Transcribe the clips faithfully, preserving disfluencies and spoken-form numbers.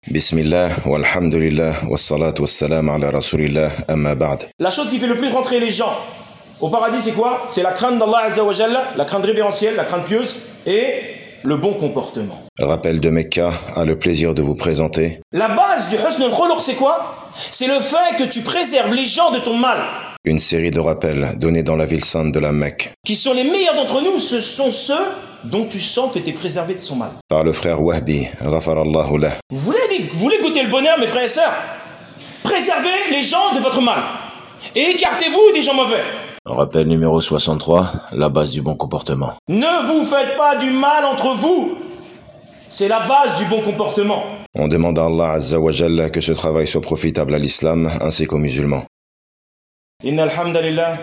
Bismillah, walhamdulillah, wassalatu wassalam ala rasulillah, amma ba'd. La chose qui fait le plus rentrer les gens au paradis, c'est quoi? C'est la crainte d'Allah Azza wa Jalla, la crainte révérentielle, la crainte pieuse et le bon comportement. Rappel de Mecca a le plaisir de vous présenter. La base du husn al-khuluq, c'est quoi? C'est le fait que tu préserves les gens de ton mal. Une série de rappels donnés dans la ville sainte de la Mecque. Qui sont les meilleurs d'entre nous, ce sont ceux dont tu sens que tu es préservé de son mal. Par le frère Wahbi, ghafarallahu lah. Vous voulez, vous voulez goûter le bonheur, mes frères et sœurs? Préservez les gens de votre mal. Et écartez-vous des gens mauvais. Rappel numéro soixante-trois, la base du bon comportement. Ne vous faites pas du mal entre vous. C'est la base du bon comportement. On demande à Allah Azza wa Jalla que ce travail soit profitable à l'islam ainsi qu'aux musulmans. إن الحمد لله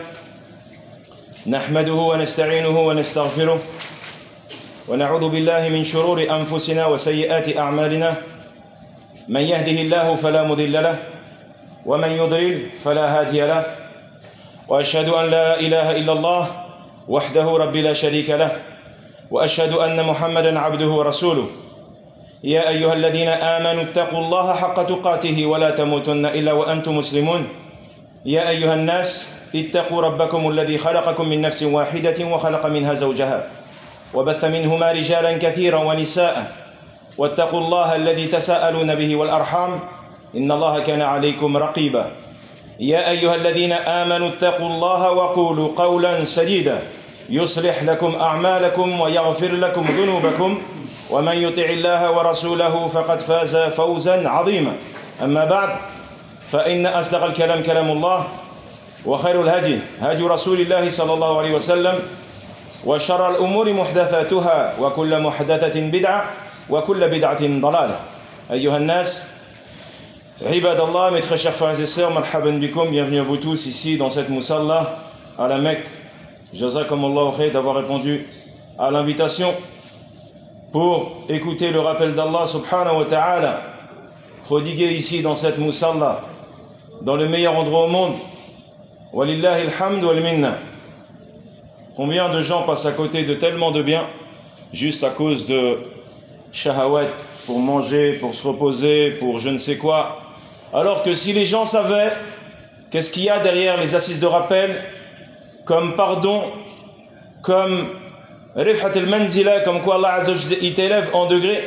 نحمده ونستعينه ونستغفره ونعوذ بالله من شرور أنفسنا وسيئات أعمالنا من يهده الله فلا مضل له ومن يضلل فلا هادي له وأشهد أن لا إله إلا الله وحده ربي لا شريك له وأشهد أن محمدا عبده ورسوله يا أيها الذين آمنوا اتقوا الله حق تقاته ولا تموتن إلا وأنتم مسلمون يا أيها الناس اتقوا ربكم الذي خلقكم من نفس واحدة وخلق منها زوجها وبث منهما رجالا كثيرا ونساء واتقوا الله الذي تساءلون به والأرحام إن الله كان عليكم رقيبا يا أيها الذين آمنوا اتقوا الله وقولوا قولا سديدا يصلح لكم أعمالكم ويغفر لكم ذنوبكم ومن يطع الله ورسوله فقد فاز فوزا عظيما أما بعد فإن أصدق الكلام كلام الله وخير الهدي هدي رسول الله صلى الله عليه وسلم وشر الأمور محدثاتها وكل محدثة بدعة وكل بدعة ضلالة أيها الناس عباد الله mes très chers frères et sœurs marhaban bikum, bienvenue à vous tous ici dans cette musalla à la Mecque. Jazakumullahu khair d'avoir répondu à l'invitation pour écouter le rappel d'Allah subhanahu wa ta'ala prodigué ici dans cette musalla dans le meilleur endroit au monde. Walillahi alhamd wal minna. Combien de gens passent à côté de tellement de biens juste à cause de shahawat, pour manger, pour se reposer, pour je ne sais quoi. Alors que si les gens savaient qu'est-ce qu'il y a derrière les assises de rappel, comme pardon, comme rifhat al-manzila, comme quoi Allah Azza wa Jalla il t'élève en degrés,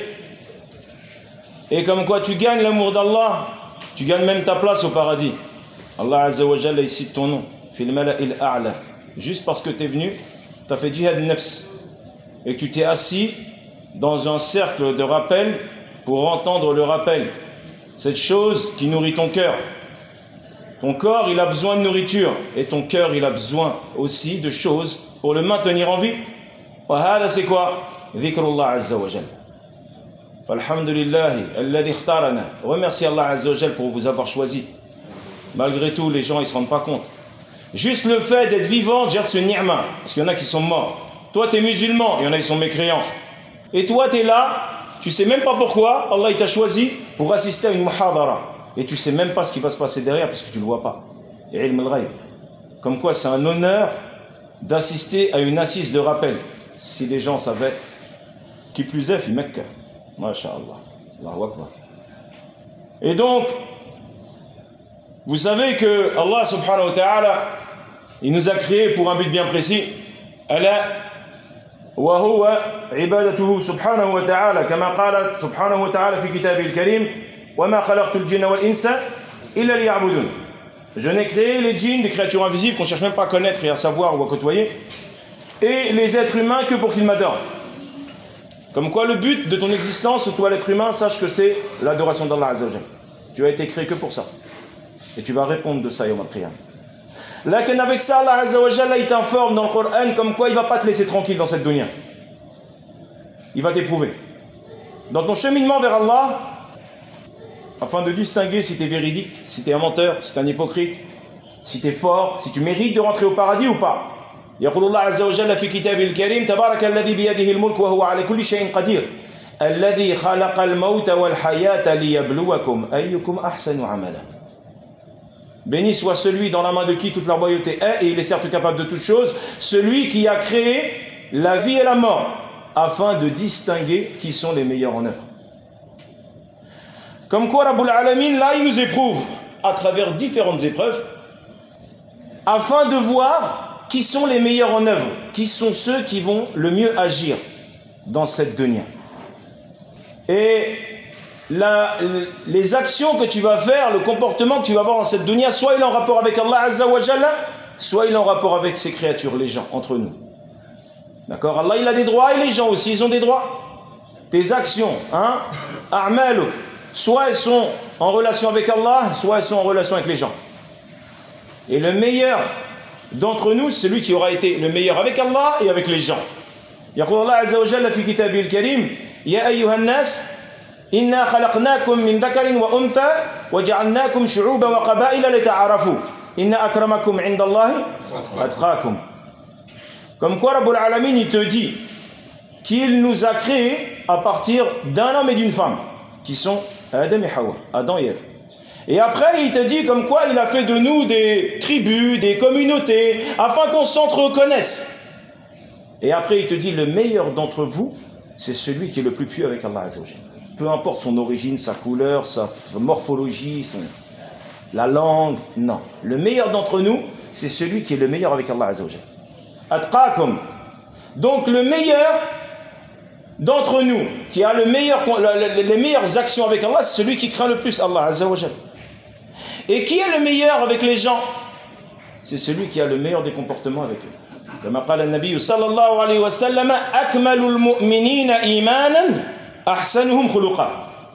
et comme quoi tu gagnes l'amour d'Allah, tu gagnes même ta place au paradis. Allah Azza wa Jalla il cite ton nom, fil mala'il a'la, juste parce que tu es venu, tu as fait jihad nafs, et que tu t'es assis dans un cercle de rappel pour entendre le rappel. Cette chose qui nourrit ton cœur. Ton corps, il a besoin de nourriture, et ton cœur, il a besoin aussi de choses pour le maintenir en vie. Wa hada c'est quoi? Dhikrullah Azza wa Jalla. Alhamdulillah, alladhi ikhtarana. Remercie Allah Azza wa Jalla pour vous avoir choisi. Malgré tout, les gens ils se rendent pas compte. Juste le fait d'être vivant, déjà c'est une ni'ma, parce qu'il y en a qui sont morts. Toi tu es musulman, il y en a qui sont mécréants. Et toi tu es là, tu sais même pas pourquoi Allah il t'a choisi pour assister à une muhadara. Et tu sais même pas ce qui va se passer derrière parce que tu le vois pas. Et ilm al-ghayb. Comme quoi c'est un honneur d'assister à une assise de rappel. Si les gens savaient, qui plus est, fi Mecca. Masha'Allah. Allahu Akbar. Et donc, vous savez que Allah subhanahu wa ta'ala, il nous a créés pour un but bien précis. Ala wa huwa ibadatuhu subhanahu wa ta'ala, kama qala subhanahu wa ta'ala fi kitabil karim, wa ma khalaqtu al-jinna wal insa illa liya'budun. Je n'ai créé les djinns, des créatures invisibles qu'on cherche même pas à connaître et à savoir ou à côtoyer, et les êtres humains que pour qu'ils m'adorent. Comme quoi le but de ton existence, toi l'être humain, sache que c'est l'adoration d'Allah Azza wa Jalla. Tu as été créé que pour ça. Et tu vas répondre de ça, Yawm al-Qiyam. Là, qu'avec ça, Allah Azza wa Jalla, il t'informe dans le Coran, comme quoi il ne va pas te laisser tranquille dans cette dunya. Il va t'éprouver. Dans ton cheminement vers Allah, afin de distinguer si tu es véridique, si tu es un menteur, si tu es un hypocrite, si tu es fort, si tu mérites de rentrer au paradis ou pas. يقول الله عز وجل في كتابه الكريم تبارك الذي بيده الملك وهو على كل شيء قدير الذي خلق الموت والحياة ليبلوكم أيكم أحسن عملا. Béni soit celui dans la main de qui toute la royauté est, et il est certes capable de toutes choses, celui qui a créé la vie et la mort, afin de distinguer qui sont les meilleurs en œuvre. Comme quoi, Rabbul Alamin, là, il nous éprouve à travers différentes épreuves afin de voir qui sont les meilleurs en œuvre, qui sont ceux qui vont le mieux agir dans cette dunya. Et la, les actions que tu vas faire, le comportement que tu vas avoir dans cette dunya, soit il est en rapport avec Allah Azza wa Jalla, soit il est en rapport avec ses créatures, les gens, entre nous. D'accord? Allah, il a des droits et les gens aussi, ils ont des droits. Tes actions, hein, a'maluk, soit elles sont en relation avec Allah, soit elles sont en relation avec les gens. Et le meilleur d'entre nous, c'est celui qui aura été le meilleur avec Allah et avec les gens. يقول الله عز وجل في كتابه الكريم يا أيها الناس إنا خلقناكم من ذكر وأنثى وجعلناكم شعوبا وقبائل لتعارفوا إن أكرمكم عند الله أتقاكم. Comme quoi Rabbul Alamin il te dit qu'il nous a créés à partir d'un homme et d'une femme qui sont Adam et Hawa, Adam et Ève. Et après il te dit comme quoi il a fait de nous des tribus, des communautés afin qu'on s'entre-reconnaisse. Et après il te dit le meilleur d'entre vous c'est celui qui est le plus pieux avec Allah Azza wa Jalla. Peu importe son origine, sa couleur, sa morphologie, son... la langue, non. Le meilleur d'entre nous c'est celui qui est le meilleur avec Allah Azza wa Jalla. Atqakum. Donc le meilleur d'entre nous, qui a le meilleur, les meilleures actions avec Allah, c'est celui qui craint le plus Allah Azza wa Jalla. Et qui est le meilleur avec les gens? C'est celui qui a le meilleur des comportements avec eux. Comme قال النبي صلى الله عليه وسلم أكمل المؤمنين إيمانا أحسنهم خلقا.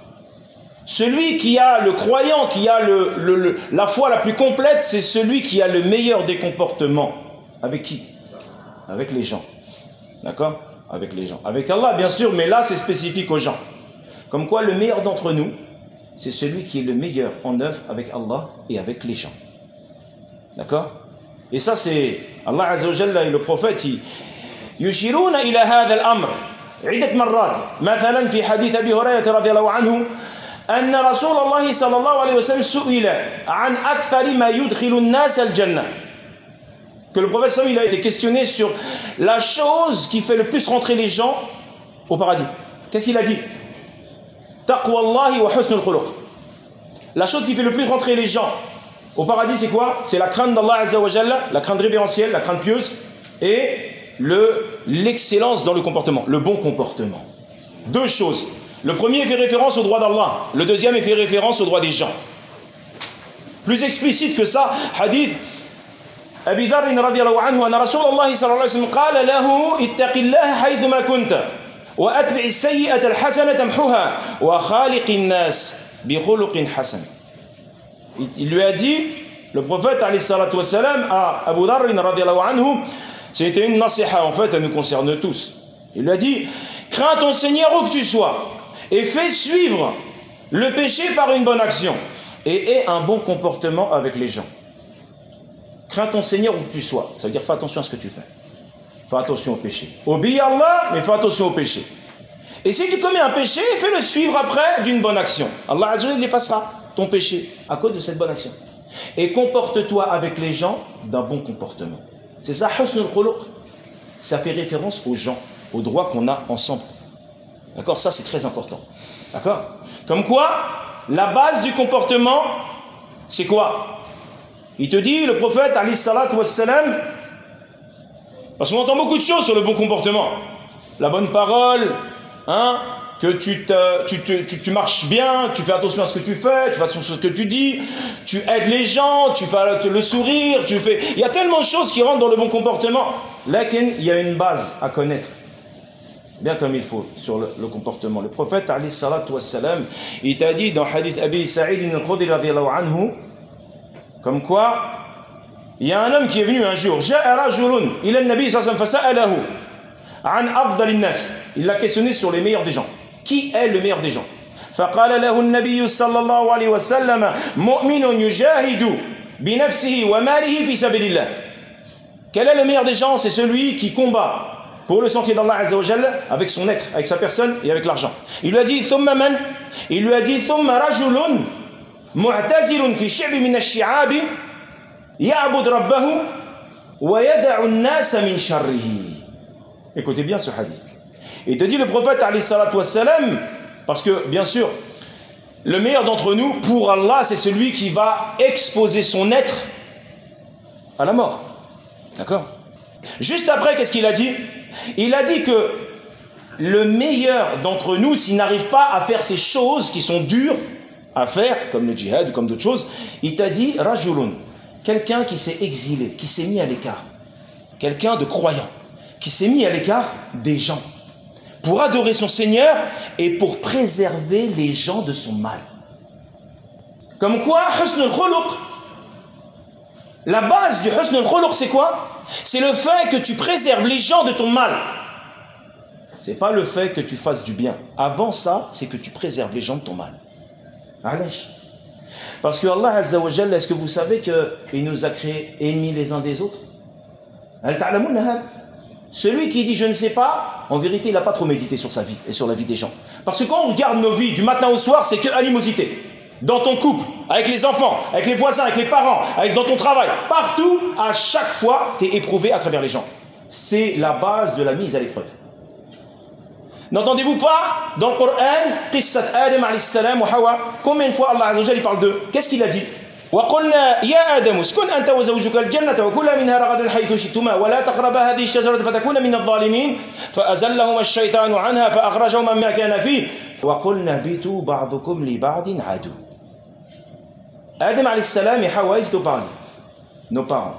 Celui qui a le croyant, qui a le, le, le, la foi la plus complète, c'est celui qui a le meilleur des comportements. Avec qui? Avec les gens. D'accord? Avec les gens. Avec Allah, bien sûr, mais là, c'est spécifique aux gens. Comme quoi, le meilleur d'entre nous, c'est celui qui est le meilleur en œuvre avec Allah et avec les gens. D'accord? Et ça, c'est Allah Azza wa Jalla et le prophète, يشيرون إلى هذا الأمر عدة مرات. مثلا في حديث أبي هريرة رضي الله عنه أن رسول الله صلى الله عليه وسلم سئل عن أكثر ما يدخل الناس الجنة. Que le prophète il a été questionné sur la chose qui fait le plus rentrer les gens au paradis. Qu'est-ce qu'il a dit? Taqwallahi wa husnul khuluq. La chose qui fait le plus rentrer les gens au paradis, c'est quoi? C'est la crainte d'Allah Azza wa Jalla, la crainte révérentielle, la crainte pieuse et le, l'excellence dans le comportement, le bon comportement. Deux choses. Le premier fait référence au droit d'Allah, le deuxième fait référence au droit des gens. Plus explicite que ça, hadith أبي ذر رضي الله عنه أن رسول الله صلى الله عليه وسلم قال له اتق الله حيثما كنت وأتبع السيئة الحسنة تمحها وخالق الناس بخلق حسن. Il lui a dit, le prophète alayhi salatu wassalam, à Abu Dharr radiallahu anhu, c'était une nasiha en fait, elle nous concerne tous. Il lui a dit, crains ton Seigneur où que tu sois et fais suivre le péché par une bonne action et aie un bon comportement avec les gens. Crains ton Seigneur où que tu sois. Ça veut dire fais attention à ce que tu fais. Fais attention au péché. Obéis à Allah, mais fais attention au péché. Et si tu commets un péché, fais-le suivre après d'une bonne action. Allah Azza wa Jalla effacera ton péché à cause de cette bonne action. Et comporte-toi avec les gens d'un bon comportement. C'est ça, husnul khuluq. Ça fait référence aux gens, aux droits qu'on a ensemble. D'accord? Ça, c'est très important. D'accord? Comme quoi, la base du comportement, c'est quoi? Il te dit, le prophète, alayhi salatu wassalam, parce qu'on entend beaucoup de choses sur le bon comportement. La bonne parole, hein, que tu, te, tu, te, tu, tu marches bien, tu fais attention à ce que tu fais, tu fais attention à ce que tu dis, tu aides les gens, tu fais le sourire, tu fais... Il y a tellement de choses qui rentrent dans le bon comportement. Là, il y a une base à connaître, bien comme il faut, sur le, le comportement. Le prophète, alayhi salatu wassalam, il t'a dit dans hadith Abi Sa'id al-Khudri radiyallahu anhu, comme quoi, il y a un homme qui est venu un jour. Ja'a rajulun ila an-nabi sallallahu alayhi wa sallam fasa'alahu an afdal an-nas. Il l'a questionné sur les meilleurs des gens. Qui est le meilleur des gens? فقال له النبي صلى الله عليه وسلم مؤمن يجاهد بنفسه وماله في سبيل الله. Quel est le meilleur des gens? C'est celui qui combat pour le sentier d'Allah Azza wa Jalla avec son être, avec sa personne et avec l'argent. Il lui a dit ثم من? Il lui a dit ثم رجل معتزل في شعب من الشعاب يعبد ربه ويدع الناس من شره. Écoutez bien ce hadith. Il te dit le prophète alayhi salatu wassalam, parce que bien sûr Le meilleur d'entre nous, pour Allah, c'est celui qui va exposer son être à la mort. D'accord? Juste après, qu'est-ce qu'il a dit? Il a dit que le meilleur d'entre nous, s'il n'arrive pas à faire ces choses qui sont dures à faire, comme le djihad ou comme d'autres choses, il t'a dit rajulun, quelqu'un qui s'est exilé, qui s'est mis à l'écart, quelqu'un de croyant, qui s'est mis à l'écart des gens, pour adorer son Seigneur et pour préserver les gens de son mal. Comme quoi, husn al-khuluq, la base du husn al-khuluq, c'est quoi? C'est le fait que tu préserves les gens de ton mal. C'est pas le fait que tu fasses du bien. Avant ça, c'est que tu préserves les gens de ton mal. Parce que Allah Azza wa Jalla, est-ce que vous savez qu'il nous a créés ennemis les uns des autres? Celui qui dit je ne sais pas, en vérité il n'a pas trop médité sur sa vie et sur la vie des gens. Parce que quand on regarde nos vies du matin au soir, c'est que animosité. Dans ton couple, avec les enfants, avec les voisins, avec les parents, avec, dans ton travail, partout, à chaque fois, tu es éprouvé à travers les gens. C'est la base de la mise à l'épreuve. N'entendez-vous pas dans le Coran, Qissat Adam alayhi salam wa Hawa, combien de fois Allah Azza wa Jalla parle d'eux? Qu'est-ce qu'il a dit? وقلنا يا آدم اسكن أنت وزوجك الجنة وكلا منها رغدا حيث شئتما ولا تقربا هذه الشجرة فتكونا من الظالمين فأزلهما الشيطان عنها فأخرجهما مما كان فيه وقلنا اهبطوا بعضكم لبعض عدو. Adam alayhi salam et Hawa, ils ont parlé, nos parents.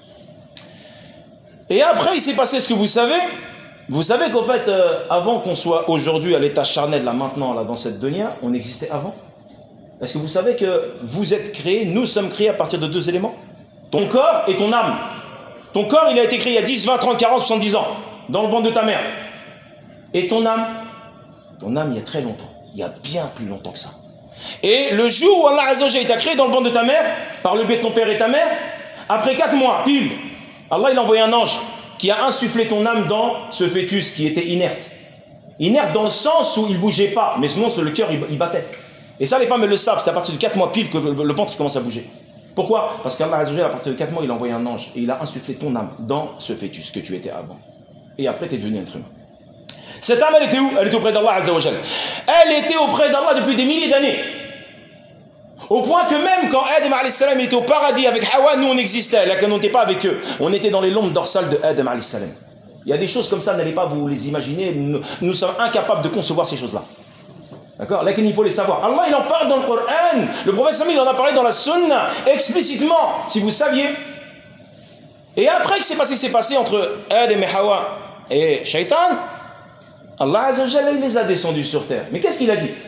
Et après, il s'est passé ce que vous savez. Vous savez qu'en fait, euh, avant qu'on soit aujourd'hui à l'état charnel, là maintenant, là dans cette dunya, on existait avant. Est-ce que vous savez que vous êtes créés, nous sommes créés à partir de deux éléments? Ton corps et ton âme. Ton corps, il a été créé il y a dix, vingt, trente, quarante, soixante-dix ans, dans le ventre de ta mère. Et ton âme? Ton âme, il y a très longtemps. Il y a bien plus longtemps que ça. Et le jour où Allah Azza wa Jalla t'a créé dans le ventre de ta mère, par le biais de ton père et ta mère, après quatre mois, pile, Allah il a envoyé un ange qui a insufflé ton âme dans ce fœtus qui était inerte. Inerte dans le sens où il ne bougeait pas, mais sinon le cœur il, il battait. Et ça les femmes elles le savent, c'est à partir de quatre mois pile que le, le ventre commence à bouger. Pourquoi? Parce qu'Allah Azza wa Jalla, à partir de quatre mois, il a envoyé un ange et il a insufflé ton âme dans ce fœtus que tu étais avant. Et après tu es devenu un être humain. Cette âme elle était où? Elle était auprès d'Allah Azza wa Jalla. Elle était auprès d'Allah depuis des milliers d'années. Au point que même quand Adam alayhi salam était au paradis avec Hawa, nous on existait, là qu'on n'était pas avec eux. On était dans les lombes dorsales de Adam alayhi salam. Il y a des choses comme ça, n'allez pas vous les imaginer, nous, nous sommes incapables de concevoir ces choses-là. D'accord? Là qu'il faut les savoir. Allah il en parle dans le Coran, le prophète Sami il en a parlé dans la Sunna, explicitement, si vous saviez. Et après que c'est passé, c'est passé entre Adam et Hawa et Shaitan, Allah Azza wa Jalla il les a descendus sur terre. Mais qu'est-ce qu'il a dit?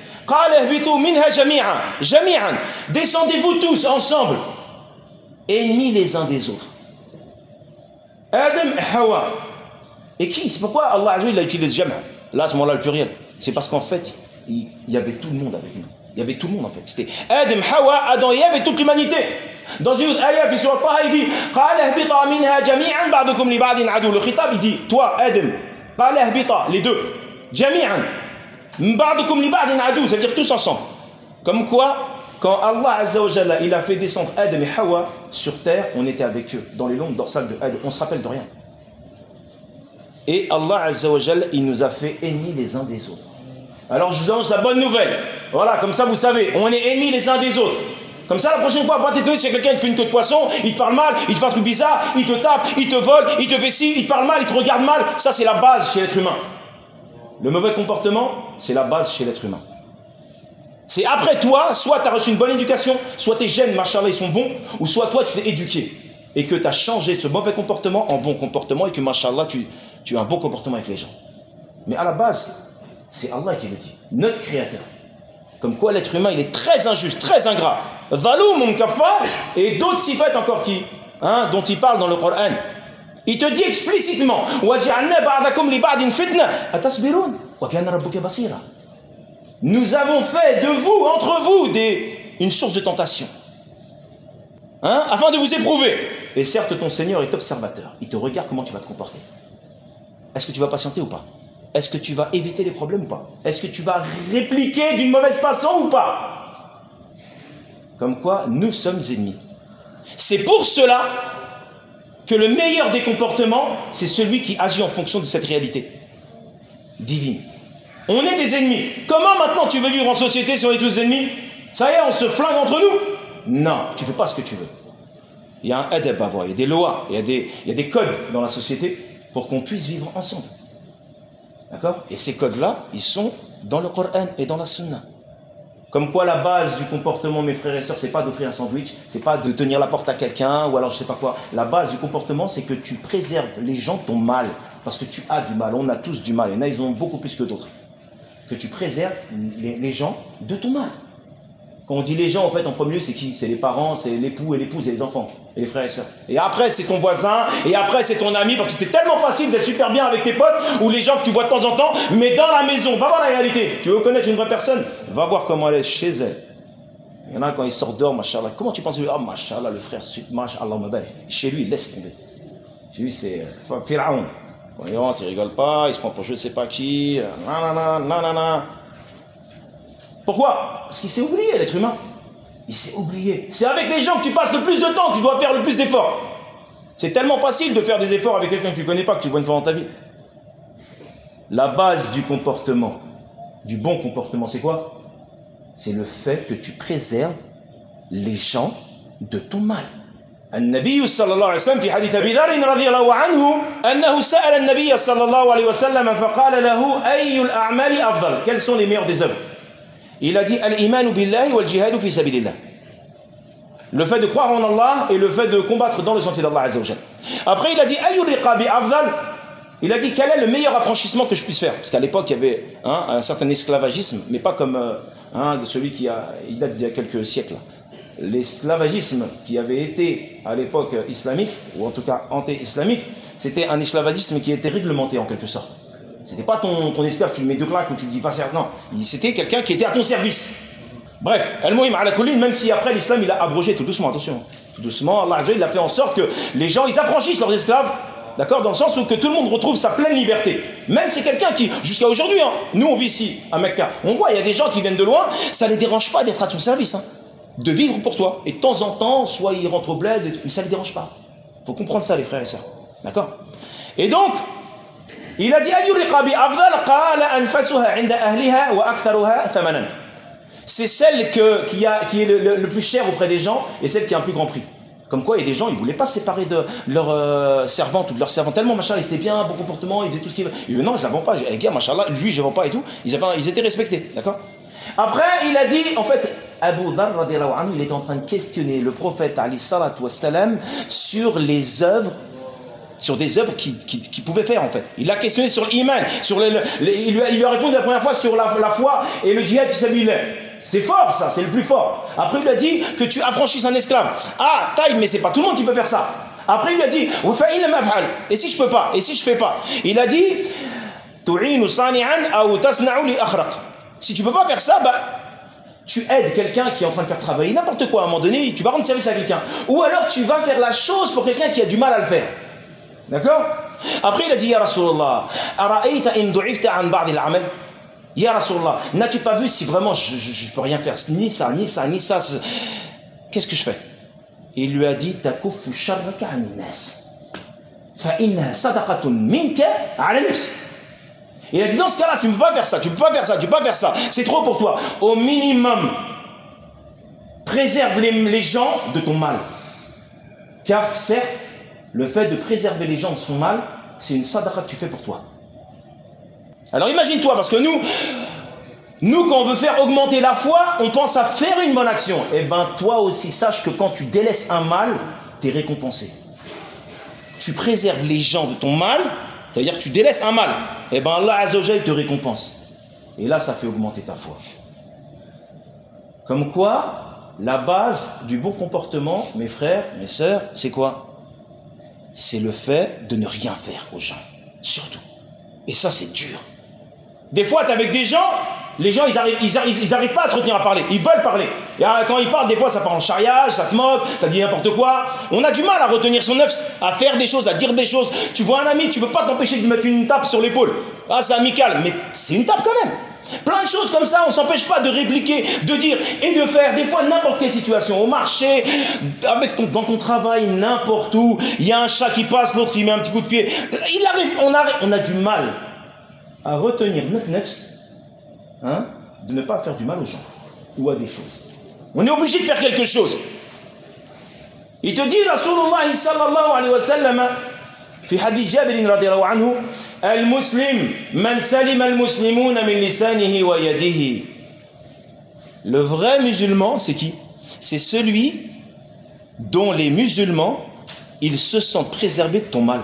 Descendez-vous tous ensemble, ennemis les uns des autres. Adam et Hawa. Et qui? C'est pourquoi Allah Azza wa Jalla utilise Jama. Là, à ce moment-là, le pluriel. C'est parce qu'en fait, il y avait tout le monde avec nous. Il y avait tout le monde en fait. C'était Adam, Hawa, Adam et Ève et toute l'humanité. Dans une autre ayah, puis sur le Taha, il dit le khitab, il dit toi, Adam, les deux, Jami'an. C'est-à-dire tous ensemble. Comme quoi, quand Allah Azza wa Jalla, il a fait descendre Adam et Hawa sur terre, on était avec eux, dans les lombes dorsales de Adam. On se rappelle de rien. Et Allah Azza wa Jalla, il nous a fait ennemis les uns des autres. Alors je vous annonce la bonne nouvelle. Voilà, comme ça vous savez, on est ennemis les uns des autres. Comme ça, la prochaine fois, t'es c'est quelqu'un qui te fait une queue de poisson, il te parle mal, il te fait un truc bizarre, il te tape, il te vole, il te fait ci, il te parle mal, il te regarde mal. Ça, c'est la base chez l'être humain. Le mauvais comportement, c'est la base chez l'être humain. C'est après toi, soit tu as reçu une bonne éducation, soit tes gènes, machallah, ils sont bons, ou soit toi, tu t'es éduqué. Et que tu as changé ce mauvais comportement en bon comportement, et que, machallah, tu, tu as un bon comportement avec les gens. Mais à la base, c'est Allah qui le dit, notre créateur. Comme quoi l'être humain, il est très injuste, très ingrat. Zaloum kafar, et d'autres sifat encore qui, hein, dont il parle dans le Coran. Il te dit explicitement nous avons fait de vous, entre vous, des, une source de tentation, hein, afin de vous éprouver. Et certes, ton Seigneur est observateur. Il te regarde comment tu vas te comporter. Est-ce que tu vas patienter ou pas? Est-ce que tu vas éviter les problèmes ou pas? Est-ce que tu vas répliquer d'une mauvaise façon ou pas? Comme quoi, nous sommes ennemis. C'est pour cela que le meilleur des comportements, c'est celui qui agit en fonction de cette réalité divine. On est des ennemis. Comment maintenant tu veux vivre en société si on est tous ennemis? Ça y est, on se flingue entre nous? Non, tu ne fais pas ce que tu veux. Il y a un adab à avoir, il y a des lois, il y a des, il y a des codes dans la société pour qu'on puisse vivre ensemble. D'accord? Et ces codes-là, ils sont dans le Coran et dans la Sunna. Comme quoi la base du comportement, mes frères et sœurs, c'est pas d'offrir un sandwich, c'est pas de tenir la porte à quelqu'un, ou alors je sais pas quoi. La base du comportement, c'est que tu préserves les gens de ton mal. Parce que tu as du mal, on a tous du mal, il y en a, ils en ont beaucoup plus que d'autres. Que tu préserves les, les gens de ton mal. Quand on dit les gens, en fait, en premier lieu, c'est qui? C'est les parents, c'est l'époux et l'épouse et les enfants, et les frères et sœurs. Et après, c'est ton voisin, et après, c'est ton ami, parce que c'est tellement facile d'être super bien avec tes potes, ou les gens que tu vois de temps en temps, mais dans la maison, va voir la réalité. Tu veux connaître une vraie personne? Va voir comment elle est chez elle. Il y en a quand il sort dehors, machallah. Comment tu penses? Ah, oh, machallah, le frère, machallah, chez lui, il laisse tomber. Chez lui, c'est Pharaon. Quand il rentre, il rigole pas, il se prend pour je ne sais pas qui, nanana, nanana. Pourquoi? Parce qu'il s'est oublié, l'être humain. Il s'est oublié. C'est avec les gens que tu passes le plus de temps que tu dois faire le plus d'efforts. C'est tellement facile de faire des efforts avec quelqu'un que tu ne connais pas, que tu vois une fois dans ta vie. La base du comportement, du bon comportement, c'est quoi? C'est le fait que tu préserves les gens de ton mal. النبي صلى الله عليه وسلم في حديث أبي ذر رضي الله عنه أنه سأل النبي صلى الله عليه وسلم فقال له أي الأعمال أفضل? Quelles sont les meilleures des œuvres? Il a dit al-iman billahi wal jihad fi sabilillah. Le fait de croire en Allah et le fait de combattre dans le sentier d'Allah Azza wa Jalla. Après il a dit ayyul riqabi afdal? Il a dit quel est le meilleur affranchissement que je puisse faire? Parce qu'à l'époque il y avait hein, un certain esclavagisme, mais pas comme euh, hein, de celui qui a, il date d'il y a quelques siècles. L'esclavagisme qui avait été à l'époque islamique, ou en tout cas anté-islamique, c'était un esclavagisme qui était réglementé en quelque sorte. C'était pas ton, ton esclave, tu le mets deux claques ou tu le dis pas certes, non. C'était quelqu'un qui était à ton service. Bref, al-muhim ala kullin, même si après l'islam il a abrogé tout doucement, attention, tout doucement, Allah Azza wa Jalla, il a fait en sorte que les gens ils affranchissent leurs esclaves, d'accord, dans le sens où que tout le monde retrouve sa pleine liberté. Même si c'est quelqu'un qui, jusqu'à aujourd'hui, hein, nous on vit ici à Mecca, on voit il y a des gens qui viennent de loin, ça les dérange pas d'être à ton service, hein, de vivre pour toi. Et de temps en temps, soit ils rentrent au bled, mais ça ne les dérange pas. Il faut comprendre ça les frères et sœurs, d'accord. Et donc il a dit c'est celle que, qui, a, qui est le, le, le plus cher auprès des gens et celle qui a un plus grand prix. Comme quoi il y a des gens, ils ne voulaient pas se séparer de leur euh, servante ou de leur servant tellement, machallah, ils étaient bien, bon comportement, ils faisaient tout ce qu'ils veulent. Ils disaient non, je ne la vends pas, hey, gars, machallah, lui je ne vends pas et tout. Ils, avaient, ils étaient respectés, d'accord. Après il a dit, en fait, Abu Dharr radiallahu anhu, il est en train de questionner le prophète alayhi salatu wassalam sur les œuvres, sur des œuvres qu'il qui, qui pouvait faire en fait. Il l'a questionné sur l'iman, sur les, les, il, lui a, il lui a répondu la première fois sur la, la foi et le djihad fi sabilillah. C'est fort ça, c'est le plus fort. Après il lui a dit que tu affranchisses un esclave. Ah, taille, mais c'est pas tout le monde qui peut faire ça. Après il lui a dit, et si je peux pas, et si je fais pas. Il a dit, si tu peux pas faire ça, bah tu aides quelqu'un qui est en train de faire travailler n'importe quoi à un moment donné, tu vas rendre service à quelqu'un. Ou alors tu vas faire la chose pour quelqu'un qui a du mal à le faire. D'accord? Après il a dit, Ya Rasulallah, ara'ayta in du'ifta an ba'd al-amal? Ya Rasulallah, n'as-tu pas vu si vraiment je ne peux rien faire, ni ça, ni ça, ni ça, qu'est-ce que je fais? Il lui a dit, takuffu sharraka an nas fa innaha sadaqatun minka ala nafsi. Il a dit, dans ce cas-là, tu ne peux pas faire ça, tu ne peux pas faire ça, tu ne peux pas faire ça, c'est trop pour toi. Au minimum, préserve les, les gens de ton mal. Car certes, le fait de préserver les gens de son mal, c'est une sadaqa que tu fais pour toi. Alors imagine-toi, parce que nous, nous quand on veut faire augmenter la foi, on pense à faire une bonne action. Eh bien toi aussi, sache que quand tu délaisses un mal, tu es récompensé. Tu préserves les gens de ton mal, ça veut dire que tu délaisses un mal. Eh bien Allah Azza wa Jalla te récompense. Et là, ça fait augmenter ta foi. Comme quoi, la base du bon comportement, mes frères, mes sœurs, c'est quoi? C'est le fait de ne rien faire aux gens, surtout. Et ça, c'est dur. Des fois, tu es avec des gens, les gens, ils n'arrivent ils arrivent, ils arrivent pas à se retenir à parler. Ils veulent parler. Et quand ils parlent, des fois, ça part en charriage, ça se moque, ça dit n'importe quoi. On a du mal à retenir son nefs, à faire des choses, à dire des choses. Tu vois un ami, tu ne peux pas t'empêcher de lui mettre une tape sur l'épaule. Ah, c'est amical, mais c'est une tape quand même. Plein de choses comme ça, on ne s'empêche pas de répliquer, de dire et de faire, des fois, n'importe quelle situation. Au marché, avec ton, dans ton travail, n'importe où, il y a un chat qui passe, l'autre il met un petit coup de pied. Il arrive, on, a, on a du mal à retenir notre nefs hein, de ne pas faire du mal aux gens ou à des choses. On est obligé de faire quelque chose. Il te dit, Rasulullah sallallahu alayhi wa sallam, في حديث جابر رضي الله عنه المسلم من سلم المسلمون من لسانه ويده. Le vrai musulman, c'est qui? C'est celui dont les musulmans, ils se sentent préservés de ton mal.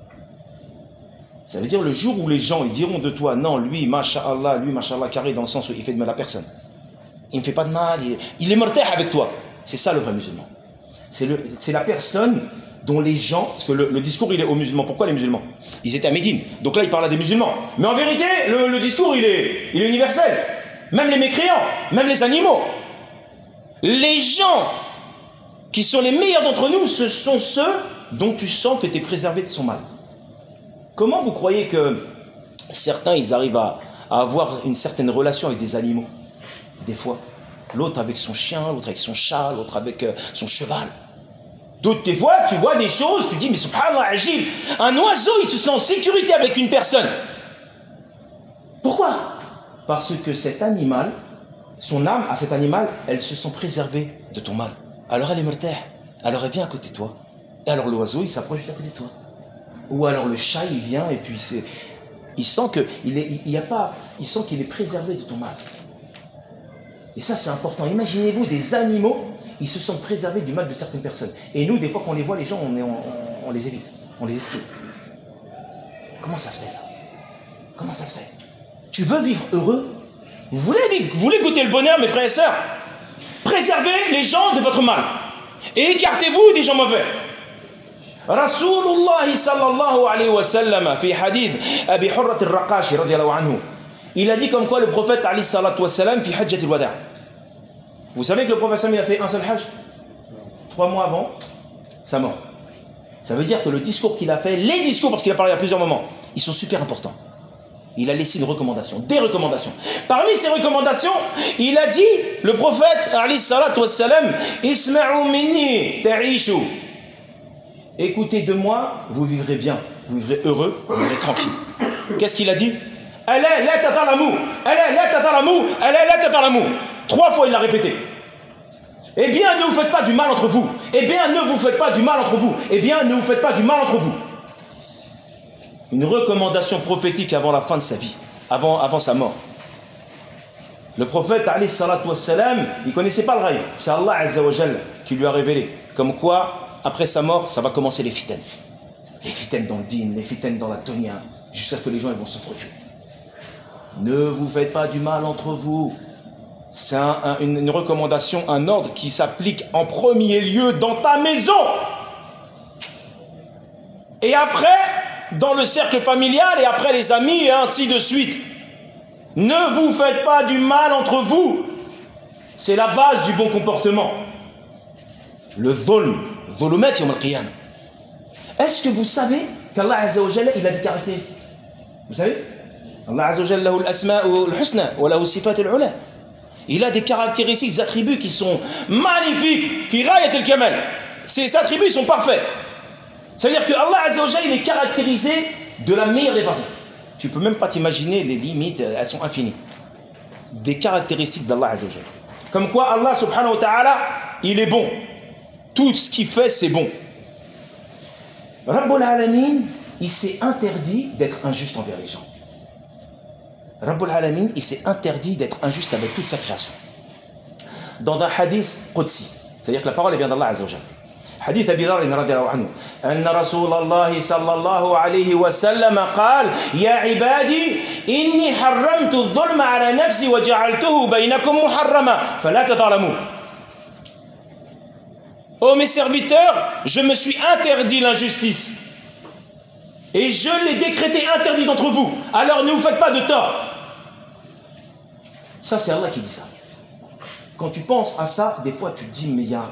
Ça veut dire le jour où les gens ils diront de toi, non, lui, masha'Allah, lui, masha'Allah, carré dans le sens où il fait de mal à personne. Il ne fait pas de mal, il, il est mortel avec toi. C'est ça le vrai musulman. C'est, le, c'est la personne dont les gens, parce que le, le discours il est aux musulmans. Pourquoi les musulmans? Ils étaient à Médine, donc là il parle à des musulmans. Mais en vérité, le, le discours il est, il est universel. Même les mécréants, même les animaux. Les gens qui sont les meilleurs d'entre nous, ce sont ceux dont tu sens que tu es préservé de son mal. Comment vous croyez que certains ils arrivent à, à avoir une certaine relation avec des animaux? Des fois, l'autre avec son chien, l'autre avec son chat, l'autre avec euh, son cheval. D'autres, des fois, tu vois des choses, tu dis, mais subhanallah, agile. Un oiseau, il se sent en sécurité avec une personne. Pourquoi? Parce que cet animal, son âme à cet animal, elle se sent préservée de ton mal. Alors elle est mortelle, alors elle vient à côté de toi. Et alors l'oiseau, il s'approche juste à côté de toi. Ou alors le chat, il vient et puis c'est, il sent que il est, il, il y a pas, il sent qu'il est préservé de ton mal. Et ça, c'est important. Imaginez-vous des animaux, ils se sentent préservés du mal de certaines personnes. Et nous, des fois qu'on les voit, les gens, on, est, on, on les évite, on les esquive. Comment ça se fait ça? Comment ça se fait? Tu veux vivre heureux? Vous voulez, vous voulez goûter le bonheur, mes frères et sœurs? Préservez les gens de votre mal. Et écartez-vous des gens mauvais. Rasulullah sallallahu alayhi wa sallam, fi hadith Abi Hurrat al-Raqashi radiyallahu anhu, il a dit comme quoi le prophète alayhi salatu wa sallam fi hajjat al-wada'. Vous savez que le prophète il a fait un seul hajj trois mois avant sa mort. Ça veut dire que le discours qu'il a fait, les discours, parce qu'il a parlé à plusieurs moments, ils sont super importants. Il a laissé une recommandation, des recommandations. Parmi ces recommandations, il a dit, le prophète alayhi salatu wa sallam, Isma'u minni ta'ishu. Écoutez de moi, vous vivrez bien, vous vivrez heureux, vous vivrez tranquille. Qu'est-ce qu'il a dit? Ala la tatalamu, ala la tatalamu, ala la tatalamu. Trois fois il l'a répété. Eh bien, ne vous faites pas du mal entre vous. Eh bien, ne vous faites pas du mal entre vous. Eh bien, ne vous faites pas du mal entre vous. Une recommandation prophétique avant la fin de sa vie, avant, avant sa mort. Le prophète, alayhi salatu wassalam, il ne connaissait pas le raï. C'est Allah azza wa jalla qui lui a révélé. Comme quoi, après sa mort, ça va commencer les fitaines. Les fitaines dans le dîn, les fitaines dans la dunya, jusqu'à ce que les gens ils vont se produire. Ne vous faites pas du mal entre vous. C'est un, un, une, une recommandation, un ordre qui s'applique en premier lieu dans ta maison. Et après, dans le cercle familial, et après les amis, et ainsi de suite. Ne vous faites pas du mal entre vous. C'est la base du bon comportement. Le dhulm, dhulumat yawm al-qiyam. Est-ce que vous savez qu'Allah Azza wa Jalla, il a des caractéristiques? Vous savez? Allah Azza wa Jalla lahu al-asma'u al-husna wa lahu sifat al-ula. Il a des caractéristiques, des attributs qui sont magnifiques. Fi ghayat al-kamal. Ces attributs sont parfaits. Ça veut dire que Allah Azza wa Jalla, il est caractérisé de la meilleure des façons. Tu ne peux même pas t'imaginer les limites, elles sont infinies. Des caractéristiques d'Allah Azza wa Jalla. Comme quoi Allah subhanahu wa ta'ala, il est bon. Tout ce qu'il fait, c'est bon. Rabbul Alamin, il s'est interdit d'être injuste envers les gens. Rabbul Alamin, il s'est interdit d'être injuste avec toute sa création. Dans un hadith qudsi, c'est-à-dire que la parole vient d'Allah Azza wa Jalla. حديث أبي ذر رضي الله عنه أن رسول الله صلى الله عليه وسلم قال يا عبادي إني حرمت الظلم على نفسي وجعلته بينكم محرما فلا تظلموا. Ô mes serviteurs, je me suis interdit l'injustice et je l'ai décrété interdit entre vous, alors ne vous faites pas de tort. Ça c'est Allah qui dit ça. Quand tu penses à ça, des fois tu te dis mais il y a...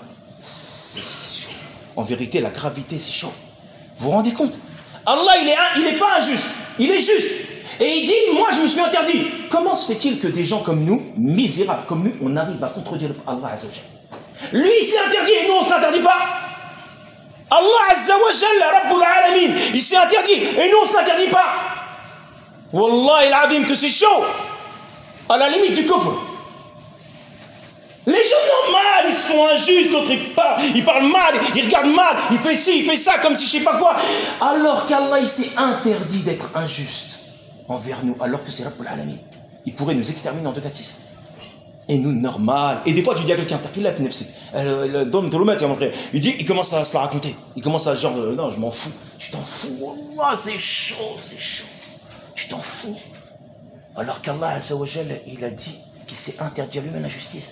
En vérité, la gravité, c'est chaud. Vous vous rendez compte? Allah, il est, il n'est pas injuste. Il est juste. Et il dit, moi, je me suis interdit. Comment se fait-il que des gens comme nous, misérables comme nous, on arrive à contredire Allah Azza wa Jalla? Lui, il s'est interdit et nous, on ne s'interdit pas. Allah Azza wa Jalla, Rabbul Alamin, il s'est interdit et nous, on ne s'interdit pas. Wallah, il azim que c'est chaud. à la limite du coffre. Les gens normaux, ils se font injustes, l'autre il parle, il parle mal, il regarde mal, il fait ci, il fait ça, comme si je sais pas quoi. Alors qu'Allah, il s'est interdit d'être injuste envers nous, alors que c'est Rabbul Alamin. Il pourrait nous exterminer en deux, quatre, six. Et nous, normal. Et des fois, tu dis à quelqu'un, t'as pris la P N F C. Il dit, il commence à se la raconter. Il commence à genre, non, je m'en fous. Tu t'en fous. Oh, c'est chaud, c'est chaud. Tu t'en fous. Alors qu'Allah, Azza wa Jalla, il a dit qu'il s'est interdit à lui-même la justice.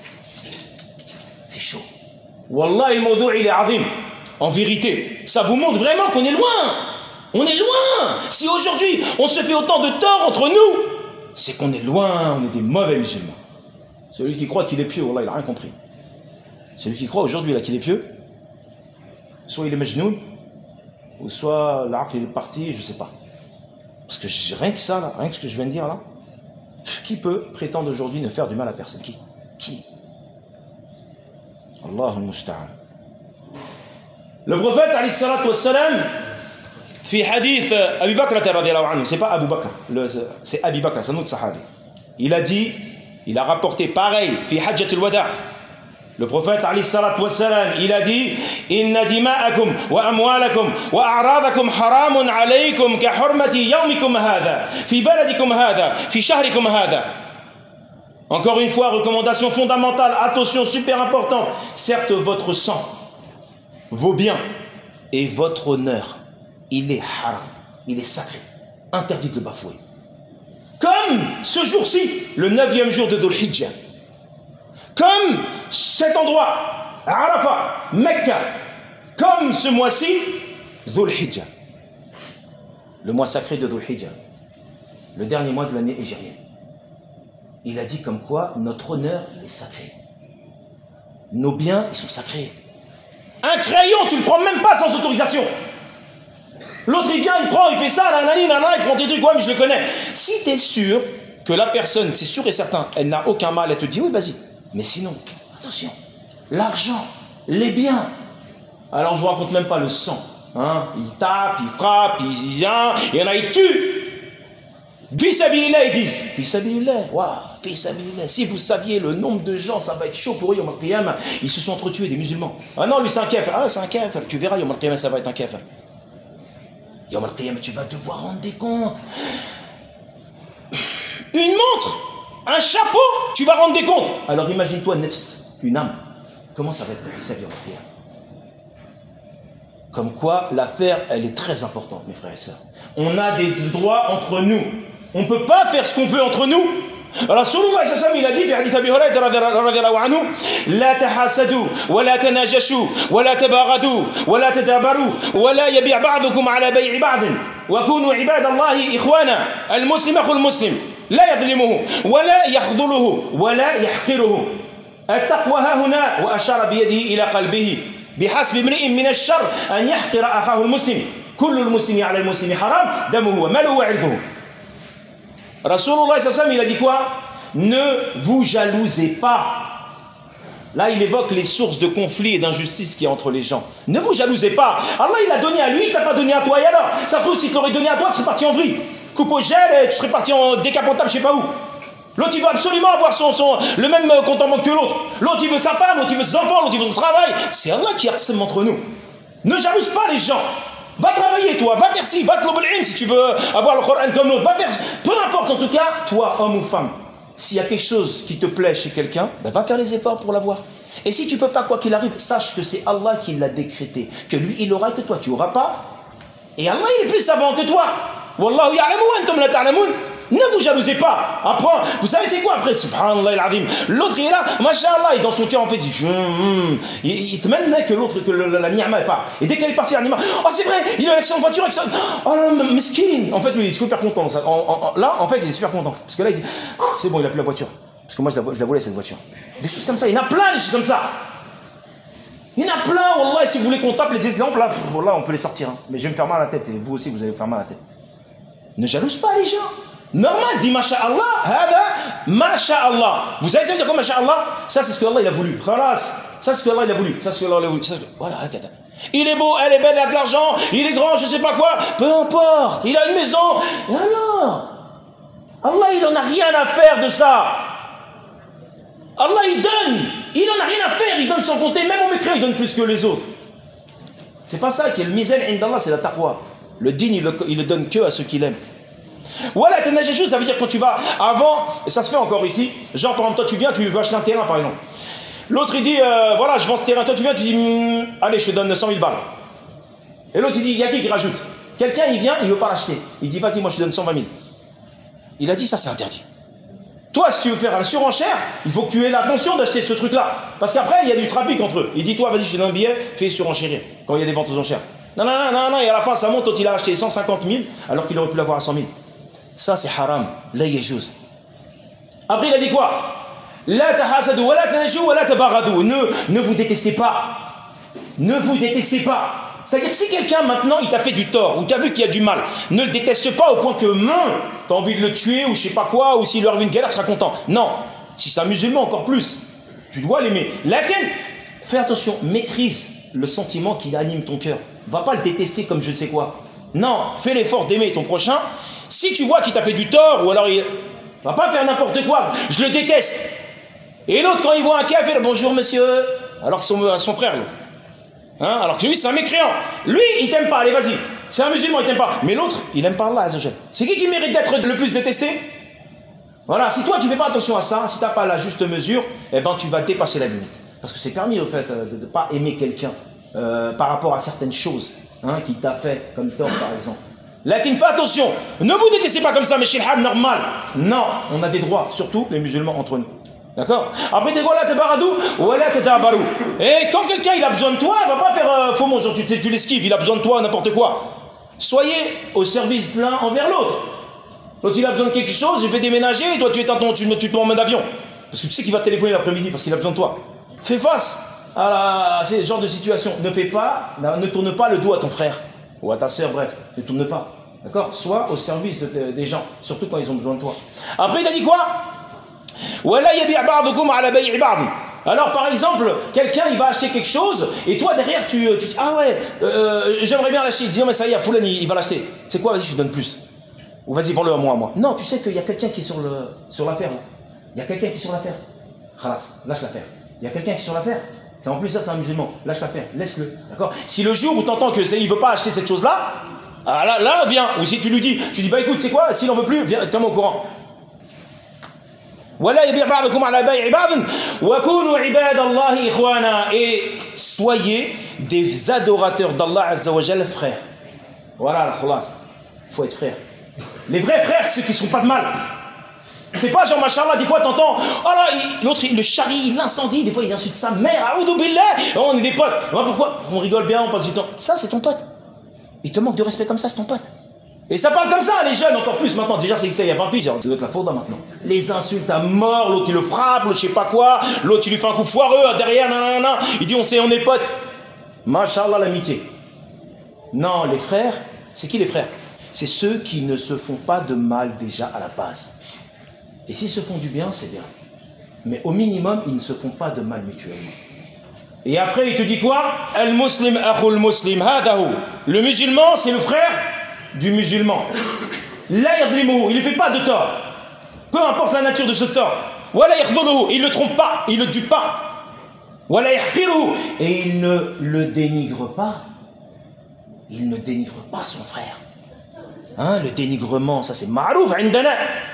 C'est chaud. Wallah, le mawdou' il est azim. En vérité, ça vous montre vraiment qu'on est loin. On est loin. Si aujourd'hui, on se fait autant de tort entre nous, c'est qu'on est loin, on est des mauvais musulmans. Celui qui croit qu'il est pieux, Wallah, il n'a rien compris. Celui qui croit aujourd'hui qu'il est pieux, soit il est majnoun, ou soit l'aql il est parti, je ne sais pas. Parce que rien que ça, là, rien que ce que je viens de dire là, qui peut prétendre aujourd'hui ne faire du mal à personne? Qui? Qui? Allah al-Musta'an. Le prophète, alayhi salatu wassalam, fi hadith Abu Bakr radiyallahu anhu, c'est pas Abu Bakr, c'est Abi Bakr, c'est un autre sahabi. Il a dit, il a rapporté pareil, fi hajjat al-wada'. Le prophète, alayhi salatu wassalam, il a dit, inna dima'akum wa amwalakum wa a'radakum haramun alaykum ka hurmati yawmikum hadha, fi baladikum hadha, fi shahrikum hadha. Encore une fois, recommandation fondamentale, attention super importante. Certes, votre sang, vos biens et votre honneur, il est haram, il est sacré, interdit de le bafouer. Comme ce jour-ci, le neuvième jour de Dhul Hijjah, comme cet endroit, Arafat, Mecca, comme ce mois-ci, Dhul Hijjah, le mois sacré de Dhul Hijjah, le dernier mois de l'année égérienne. Il a dit comme quoi notre honneur il est sacré. Nos biens, ils sont sacrés. Un crayon, tu ne le prends même pas sans autorisation. L'autre, il vient, il prend, il fait ça, nanani, nanana, il prend tes trucs, ouais, mais je le connais. Si tu es sûr que la personne, c'est sûr et certain, elle n'a aucun mal, elle te dit, oui, vas-y. Mais sinon, attention, l'argent, les biens. Alors, je ne vous raconte même pas le sang. Hein? Il tape, il frappe, il vient, il y en a, il tue. Fisabilillah, ils disent. Fisabilillah, waouh, fisabilillah. Si vous saviez le nombre de gens, ça va être chaud pour eux, Yom al-Qiyamah. Ils se sont entretués, des musulmans. Ah non, lui c'est un kafir. Ah, c'est un kafir. Tu verras, Yom al-Qiyamah, ça va être un kafir. Yom al-Qiyamah, tu vas devoir rendre des comptes. Une montre, un chapeau, tu vas rendre des comptes. Alors imagine-toi, nefs, une âme. Comment ça va être pour Yom al-Qiyamah? Comme quoi, l'affaire, elle est très importante, mes frères et sœurs. On a des droits entre nous. On ne peut pas faire ce qu'on veut entre nous. Rasulullah sallallahu alayhi wa sallam, il a dit, في حديث أبي هريرة رضي الله عنه, لا تحاسدوا ولا تناجشوا ولا تباغضوا ولا تدابروا ولا يبيع بعضكم على بيع بعض وكونوا عباد الله إخوانا. المسلم أخو المسلم لا يظلمه ولا يخذله ولا يحقره. التقوى ها هنا، وأشار بيده إلى قلبه. بحسب امرئ من الشر أن يحقر أخاه المسلم. كل المسلم على المسلم حرام دمه وماله وعرضه. Rasulullah sallallahu alayhi wa sallam, il a dit quoi? Ne vous jalousez pas. Là, il évoque les sources de conflits et d'injustice qu'il y a entre les gens. Ne vous jalousez pas. Allah, il a donné à lui, il t'a pas donné à toi. Et alors, ça se trouve, s'il t'aurait donné à toi, tu serais parti en vrille. Coupe au gel, et tu serais parti en décapotable, je sais pas où. L'autre, il veut absolument avoir son, son, le même compte en banque que l'autre. L'autre, il veut sa femme, l'autre, il veut ses enfants, l'autre, il veut son travail. C'est Allah qui harcèle entre nous. Ne jalouse pas les gens. Va travailler, toi, va faire ci, va te l'obéir si tu veux avoir le Coran comme l'autre. Va faire, peu importe en tout cas, toi, homme ou femme, s'il y a quelque chose qui te plaît chez quelqu'un, ben va faire les efforts pour l'avoir. Et si tu peux pas, quoi qu'il arrive, sache que c'est Allah qui l'a décrété. Que lui, il aura, que toi, tu auras pas. Et Allah, il est plus savant que toi. Wallahu ya'lamu wa antum la ta'lamun. Ne vous jalousez pas. Après, vous savez c'est quoi après? Subhanallah al-azim. L'autre il est là, mashallah, et dans son cœur en fait il, hum, il, il te mène que l'autre, que le, la ni'ma est pas. Et dès qu'elle est partie la ni'ma, oh c'est vrai, il a un accident de voiture, accident. Oh là, mesquine. En fait lui il est super content. Ça. En, en, là en fait il est super content. Parce que là il dit, oh, c'est bon il a plus la voiture. Parce que moi je la, je la volais cette voiture. Des choses comme ça, il y en a plein des choses comme ça. Il y en a plein, wallah, si vous voulez qu'on tape les exemples, là, pff, wallah, on peut les sortir. Hein. Mais je vais me faire mal à la tête, et vous aussi vous allez vous faire mal à la tête. Ne jalouse pas les gens. Normal, dis masha'Allah, hada masha'Allah. Vous savez ça veut dire quoi masha'Allah? Ça c'est ce que Allah il a voulu. Khalas. Ça c'est ce que Allah il a voulu. Ça c'est ce que Allah il a voulu. Ça, voilà, regarde. Il est beau, elle est belle, elle a de l'argent, il est grand, je sais pas quoi. Peu importe. Il a une maison. Et alors? Allah, il n'en a rien à faire de ça. Allah, il donne. Il n'en a rien à faire. Il donne sans compter. Même au mécréant, il donne plus que les autres. C'est pas ça qui est le misel indallah, c'est la taqwa. Le digne, il le, il le donne que à ceux qui l'aiment. Voilà, ça veut dire quand tu vas avant, et ça se fait encore ici, genre par exemple, toi tu viens, tu veux acheter un terrain par exemple. L'autre il dit, euh, voilà, je vends ce terrain, toi tu viens, tu dis, mmm, allez, je te donne cent mille balles. Et l'autre il dit, il y a qui qui rajoute? Quelqu'un il vient, il ne veut pas l'acheter. Il dit, vas-y, moi je te donne cent vingt mille. Il a dit, ça c'est interdit. Toi, si tu veux faire la surenchère, il faut que tu aies l'attention d'acheter ce truc-là. Parce qu'après, il y a du trafic entre eux. Il dit, toi, vas-y, je te donne un billet, fais surenchérir. Quand il y a des ventes aux enchères. Non, non, non, non, non, et à la fin, ça monte, l'autre il a acheté cent cinquante mille, alors qu'il aurait pu l'avoir à cent mille. Ça, c'est haram. La yajouz. Après, il a dit quoi? La tahasadu, wa la tanajou, wa la tabaradou. Ne, ne vous détestez pas. Ne vous détestez pas. C'est-à-dire que si quelqu'un maintenant il t'a fait du tort ou tu as vu qu'il y a du mal, ne le déteste pas au point que tu as envie de le tuer ou je sais pas quoi, ou s'il lui arrive une galère, tu seras content. Non, si c'est un musulman encore plus, tu dois l'aimer. Laquelle? Fais attention, maîtrise le sentiment qui anime ton cœur. Va pas le détester comme je ne sais quoi. Non, fais l'effort d'aimer ton prochain. Si tu vois qu'il t'a fait du tort ou alors il va pas faire n'importe quoi, je le déteste. Et l'autre quand il voit un café, bonjour monsieur, alors que son, son frère l'autre. Hein, alors que lui, c'est un mécréant. Lui, il t'aime pas, allez, vas-y. C'est un musulman, il t'aime pas. Mais l'autre, il aime pas Allah Azzawajal. C'est qui qui mérite d'être le plus détesté? Voilà, si toi, tu fais pas attention à ça, si tu n'as pas la juste mesure, eh ben, tu vas dépasser la limite. Parce que c'est permis, au fait, de ne pas aimer quelqu'un euh, par rapport à certaines choses hein, qu'il t'a fait, comme tort, par exemple. Lakin, fais attention. Ne vous détestez pas comme ça, mais chez le normal. Non, on a des droits, surtout les musulmans entre nous. D'accord? Après, t'es voilà, t'es baradou, voilà, t'es tabarou. Et quand quelqu'un il a besoin de toi, il va pas faire euh, faux mon genre, tu, tu l'esquives, il a besoin de toi, n'importe quoi. Soyez au service l'un envers l'autre. L'autre il a besoin de quelque chose, il fait déménager, et toi tu es en ton, tu, tu te mets en mode avion. Parce que tu sais qu'il va te téléphoner l'après-midi parce qu'il a besoin de toi. Fais face à, la, à ce genre de situation. Ne fais pas, ne tourne pas le dos à ton frère ou à ta soeur, bref, ne tourne pas. D'accord? Sois au service de, de, des gens, surtout quand ils ont besoin de toi. Après, il a dit quoi? Alors par exemple, quelqu'un il va acheter quelque chose et toi derrière tu, tu dis ah ouais euh, j'aimerais bien l'acheter, il dit oh mais ça y est, Foulani il va l'acheter. C'est quoi, vas-y je te donne plus. Ou vas-y prends-le à moi, à moi. Non, tu sais qu'il y a quelqu'un qui est sur le sur l'affaire. Il y a quelqu'un qui est sur l'affaire. Khalas, lâche l'affaire. Il y a quelqu'un qui est sur l'affaire. En plus ça c'est un musulman, lâche l'affaire, laisse-le. D'accord? Si le jour où tu entends que c'est, il veut pas acheter cette chose-là, ah, là, là viens. Ou si tu lui dis, tu dis bah écoute, c'est quoi, s'il en veut plus, viens, tiens-moi au courant. Et soyez des adorateurs d'Allah Azzawajal, frères. Voilà la khalas. Il faut être frère. Les vrais frères, c'est ceux qui ne sont pas de mal. C'est pas genre machallah, des fois t'entends, oh là, l'autre il le charrie, il l'incendie, des fois il insulte sa mère, a'oudou billah, on est des potes. Pourquoi? On rigole bien, on passe du temps. Ça c'est ton pote. Il te manque de respect comme ça, c'est ton pote. Et ça parle comme ça, les jeunes encore plus maintenant. Déjà, c'est que ça, il y a vingt piges, ça doit être la faute maintenant. Les insultes à mort, l'autre il le frappe, l'autre je sais pas quoi, l'autre il lui fait un coup foireux derrière, nanana. Il dit on sait, on est potes. Mashallah, l'amitié. Non, les frères, c'est qui les frères? C'est ceux qui ne se font pas de mal déjà à la base. Et s'ils se font du bien, c'est bien. Mais au minimum, ils ne se font pas de mal mutuellement. Et après, il te dit quoi? Al-Muslim akhul muslim, hadahu. Le musulman, c'est le frère du musulman. La yadrimuhu, il ne fait pas de tort. Peu importe la nature de ce tort. Wala yakhdhuluhu, il ne le trompe pas, il ne le tue pas. Wala yahqiruhu, et il ne le dénigre pas. Il ne dénigre pas son frère. Hein, le dénigrement, ça c'est ma'rouf indana.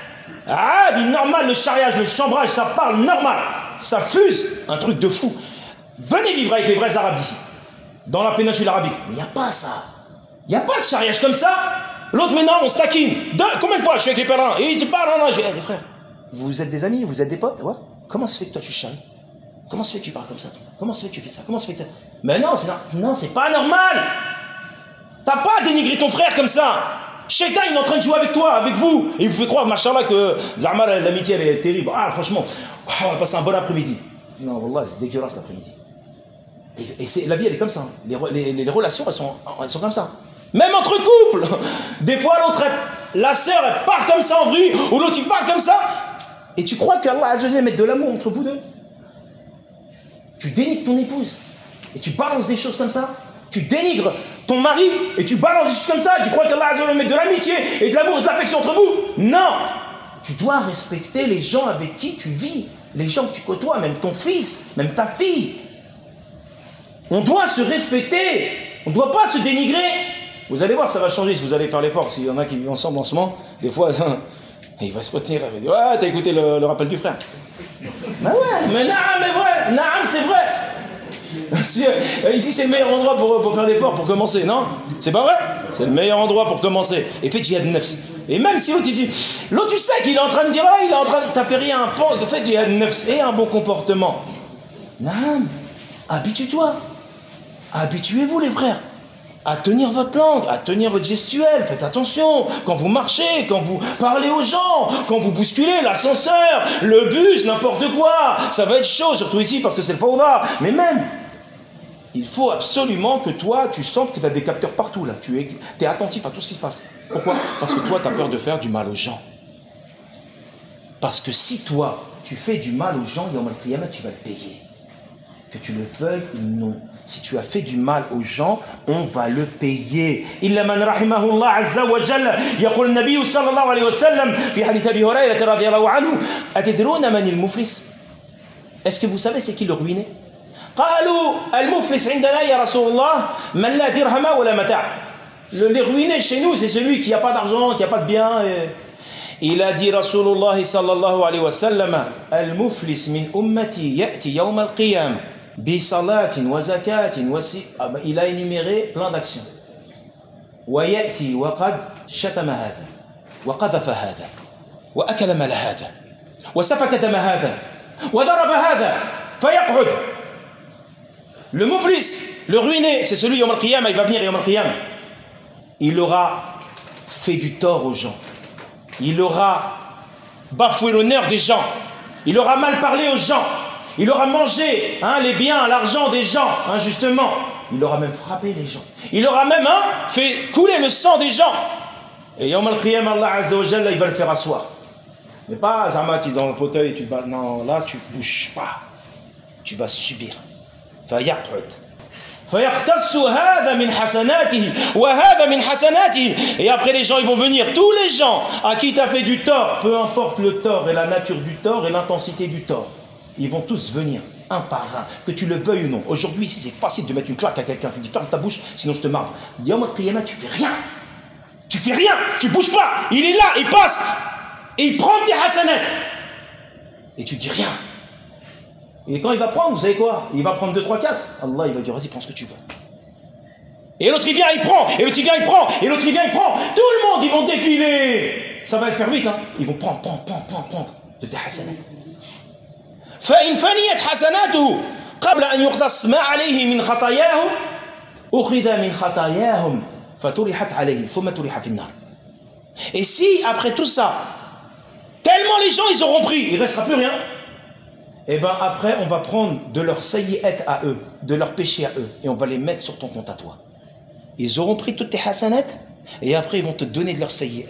Ah, dit normal, le chariage, le chambrage, ça parle normal. Ça fuse, un truc de fou. Venez vivre avec les vrais arabes d'ici, dans la péninsule arabique. Mais il n'y a pas ça. Il n'y a pas de chariage comme ça. L'autre maintenant, on se taquine. De, combien de fois je suis avec les pèlerins et ils disent pas, non, non, je dis, hey, les frères, vous êtes des amis, vous êtes des potes, ouais. Comment se fait que toi tu charries? Comment se fait que tu parles comme ça? Comment se fait que tu fais ça? Comment se fait que ça? Mais non, c'est non, c'est pas normal. T'as pas à dénigrer ton frère comme ça. Shaitan, il est en train de jouer avec toi, avec vous. Et il vous fait croire, machallah, que Zahmar, l'amitié, elle est terrible. Ah, franchement, on va passer un bon après-midi. Non, wallah, c'est dégueulasse l'après-midi. Et, et c'est, la vie, elle est comme ça. Les, les, les relations, elles sont, elles sont comme ça. Même entre couples. Des fois, l'autre, elle, la sœur, elle part comme ça en vrille, ou l'autre, il part comme ça. Et tu crois qu'Allah va mettre de l'amour entre vous deux? Tu dénigres ton épouse. Et tu balances des choses comme ça. Tu dénigres ton mari et tu balances des choses comme ça. Et tu crois qu'Allah va mettre de l'amitié et de l'amour et de l'affection entre vous? Non. tu dois respecter les gens avec qui tu vis, les gens que tu côtoies, même ton fils, même ta fille. On doit se respecter, on ne doit pas se dénigrer. Vous allez voir, ça va changer si vous allez faire l'effort. S'il y en a qui vivent ensemble en ce moment, des fois, il va se retenir, il va dire, ouais, t'as écouté le, le rappel du frère. Ah ouais, mais naam, mais vrai, naam, c'est vrai. Si, euh, ici, c'est le meilleur endroit pour, pour faire l'effort, pour commencer, non? C'est pas vrai? C'est le meilleur endroit pour commencer. Et fais jihad nafs. Et même si l'autre, il dit, l'autre, tu sais qu'il est en train de dire, ah, il est en train de, t'as fait rien, fais jihad nafs. Et un bon comportement. Naam, habitue-toi. Habituez-vous, les frères, à tenir votre langue, à tenir votre gestuelle. Faites attention quand vous marchez, quand vous parlez aux gens, quand vous bousculez l'ascenseur, le bus, n'importe quoi. Ça va être chaud, surtout ici parce que c'est le fawda. Mais même, il faut absolument que toi, tu sentes que tu as des capteurs partout là. Tu es, es attentif à tout ce qui se passe. Pourquoi? Parce que toi, tu as peur de faire du mal aux gens. Parce que si toi, tu fais du mal aux gens, Yawm al-Qiyamah, tu vas le payer. Que tu le veuilles ou non. Si tu as fait du mal aux gens, on va le payer. إلا من رحمه الله عز وجل يقول النبي صلى الله عليه وسلم في حديث أبي هريرة رضي الله عنه أتدرون من المفلس؟ Est-ce que vous savez c'est qui le ruiné? قالوا المفلس عندنا يا رسول الله من لا درهم ولا متاع. Le ruiné chez nous, c'est celui qui n'a pas d'argent, qui n'a pas de bien. Et... Il a dit Rasulullah sallallahu alayhi wa sallam المفلس من أمتي يأتي يوم القيامة بصلاة وزكاة وسي... Il a énuméré plein d'actions. ويأتي وقد شتم هذا وقذف هذا وأكل مال هذا وسفك دم هذا وضرب هذا فيقعد. Le muflis, le ruiné, c'est celui Yawm al-Qiyamah, il va venir Yawm al-Qiyamah. Il aura fait du tort aux gens. Il aura bafoué l'honneur des gens. Il aura mal parlé aux gens. Il aura mangé hein, les biens, l'argent des gens, injustement. Il aura même frappé les gens. Il aura même hein, fait couler le sang des gens. Et Yawm al-Qiyamah, Allah Azza wa Jalla, il va le faire asseoir. Mais pas Zama, tu es dans le fauteuil, tu vas. Non, là, tu ne bouges pas. Tu vas subir. فيقعد فيقتص هذا من حسناته وهذا من حسناته. Et après les gens ils vont venir, tous les gens à qui tu as fait du tort, peu importe le tort et la nature du tort et l'intensité du tort, ils vont tous venir un par un, que tu le veuilles ou non. Aujourd'hui ici c'est facile de mettre une claque à quelqu'un, tu dis ferme ta bouche sinon je te marre. Yawm al-Qiyamah tu fais rien, tu fais rien, tu bouges pas, il est là, il passe et il prend tes hasanat et tu dis rien. Et quand il va prendre, vous savez quoi? Il va prendre deux, trois, quatre. Allah, il va dire, vas-y, prends ce que tu veux. Et l'autre, il vient, il prend. Et l'autre, il vient, il prend. Et l'autre, il vient, il prend. Tout le monde, ils vont défiler. Ça va faire vite, hein. Ils vont prendre, prendre, prendre, prendre, prendre de tes hasanat. فإن فنيت حسناته قبل أن يقتص ما عليه من خطاياه أخذ من خطاياهم فطرحت عليه ثم طرح في النار. Et si, après tout ça, tellement les gens, ils auront pris, il ne restera plus rien. Et bien après, on va prendre de leur sayyi'at à eux, de leur péché à eux, et on va les mettre sur ton compte à toi. Ils auront pris toutes tes hasanat, et après ils vont te donner de leur sayyi'at.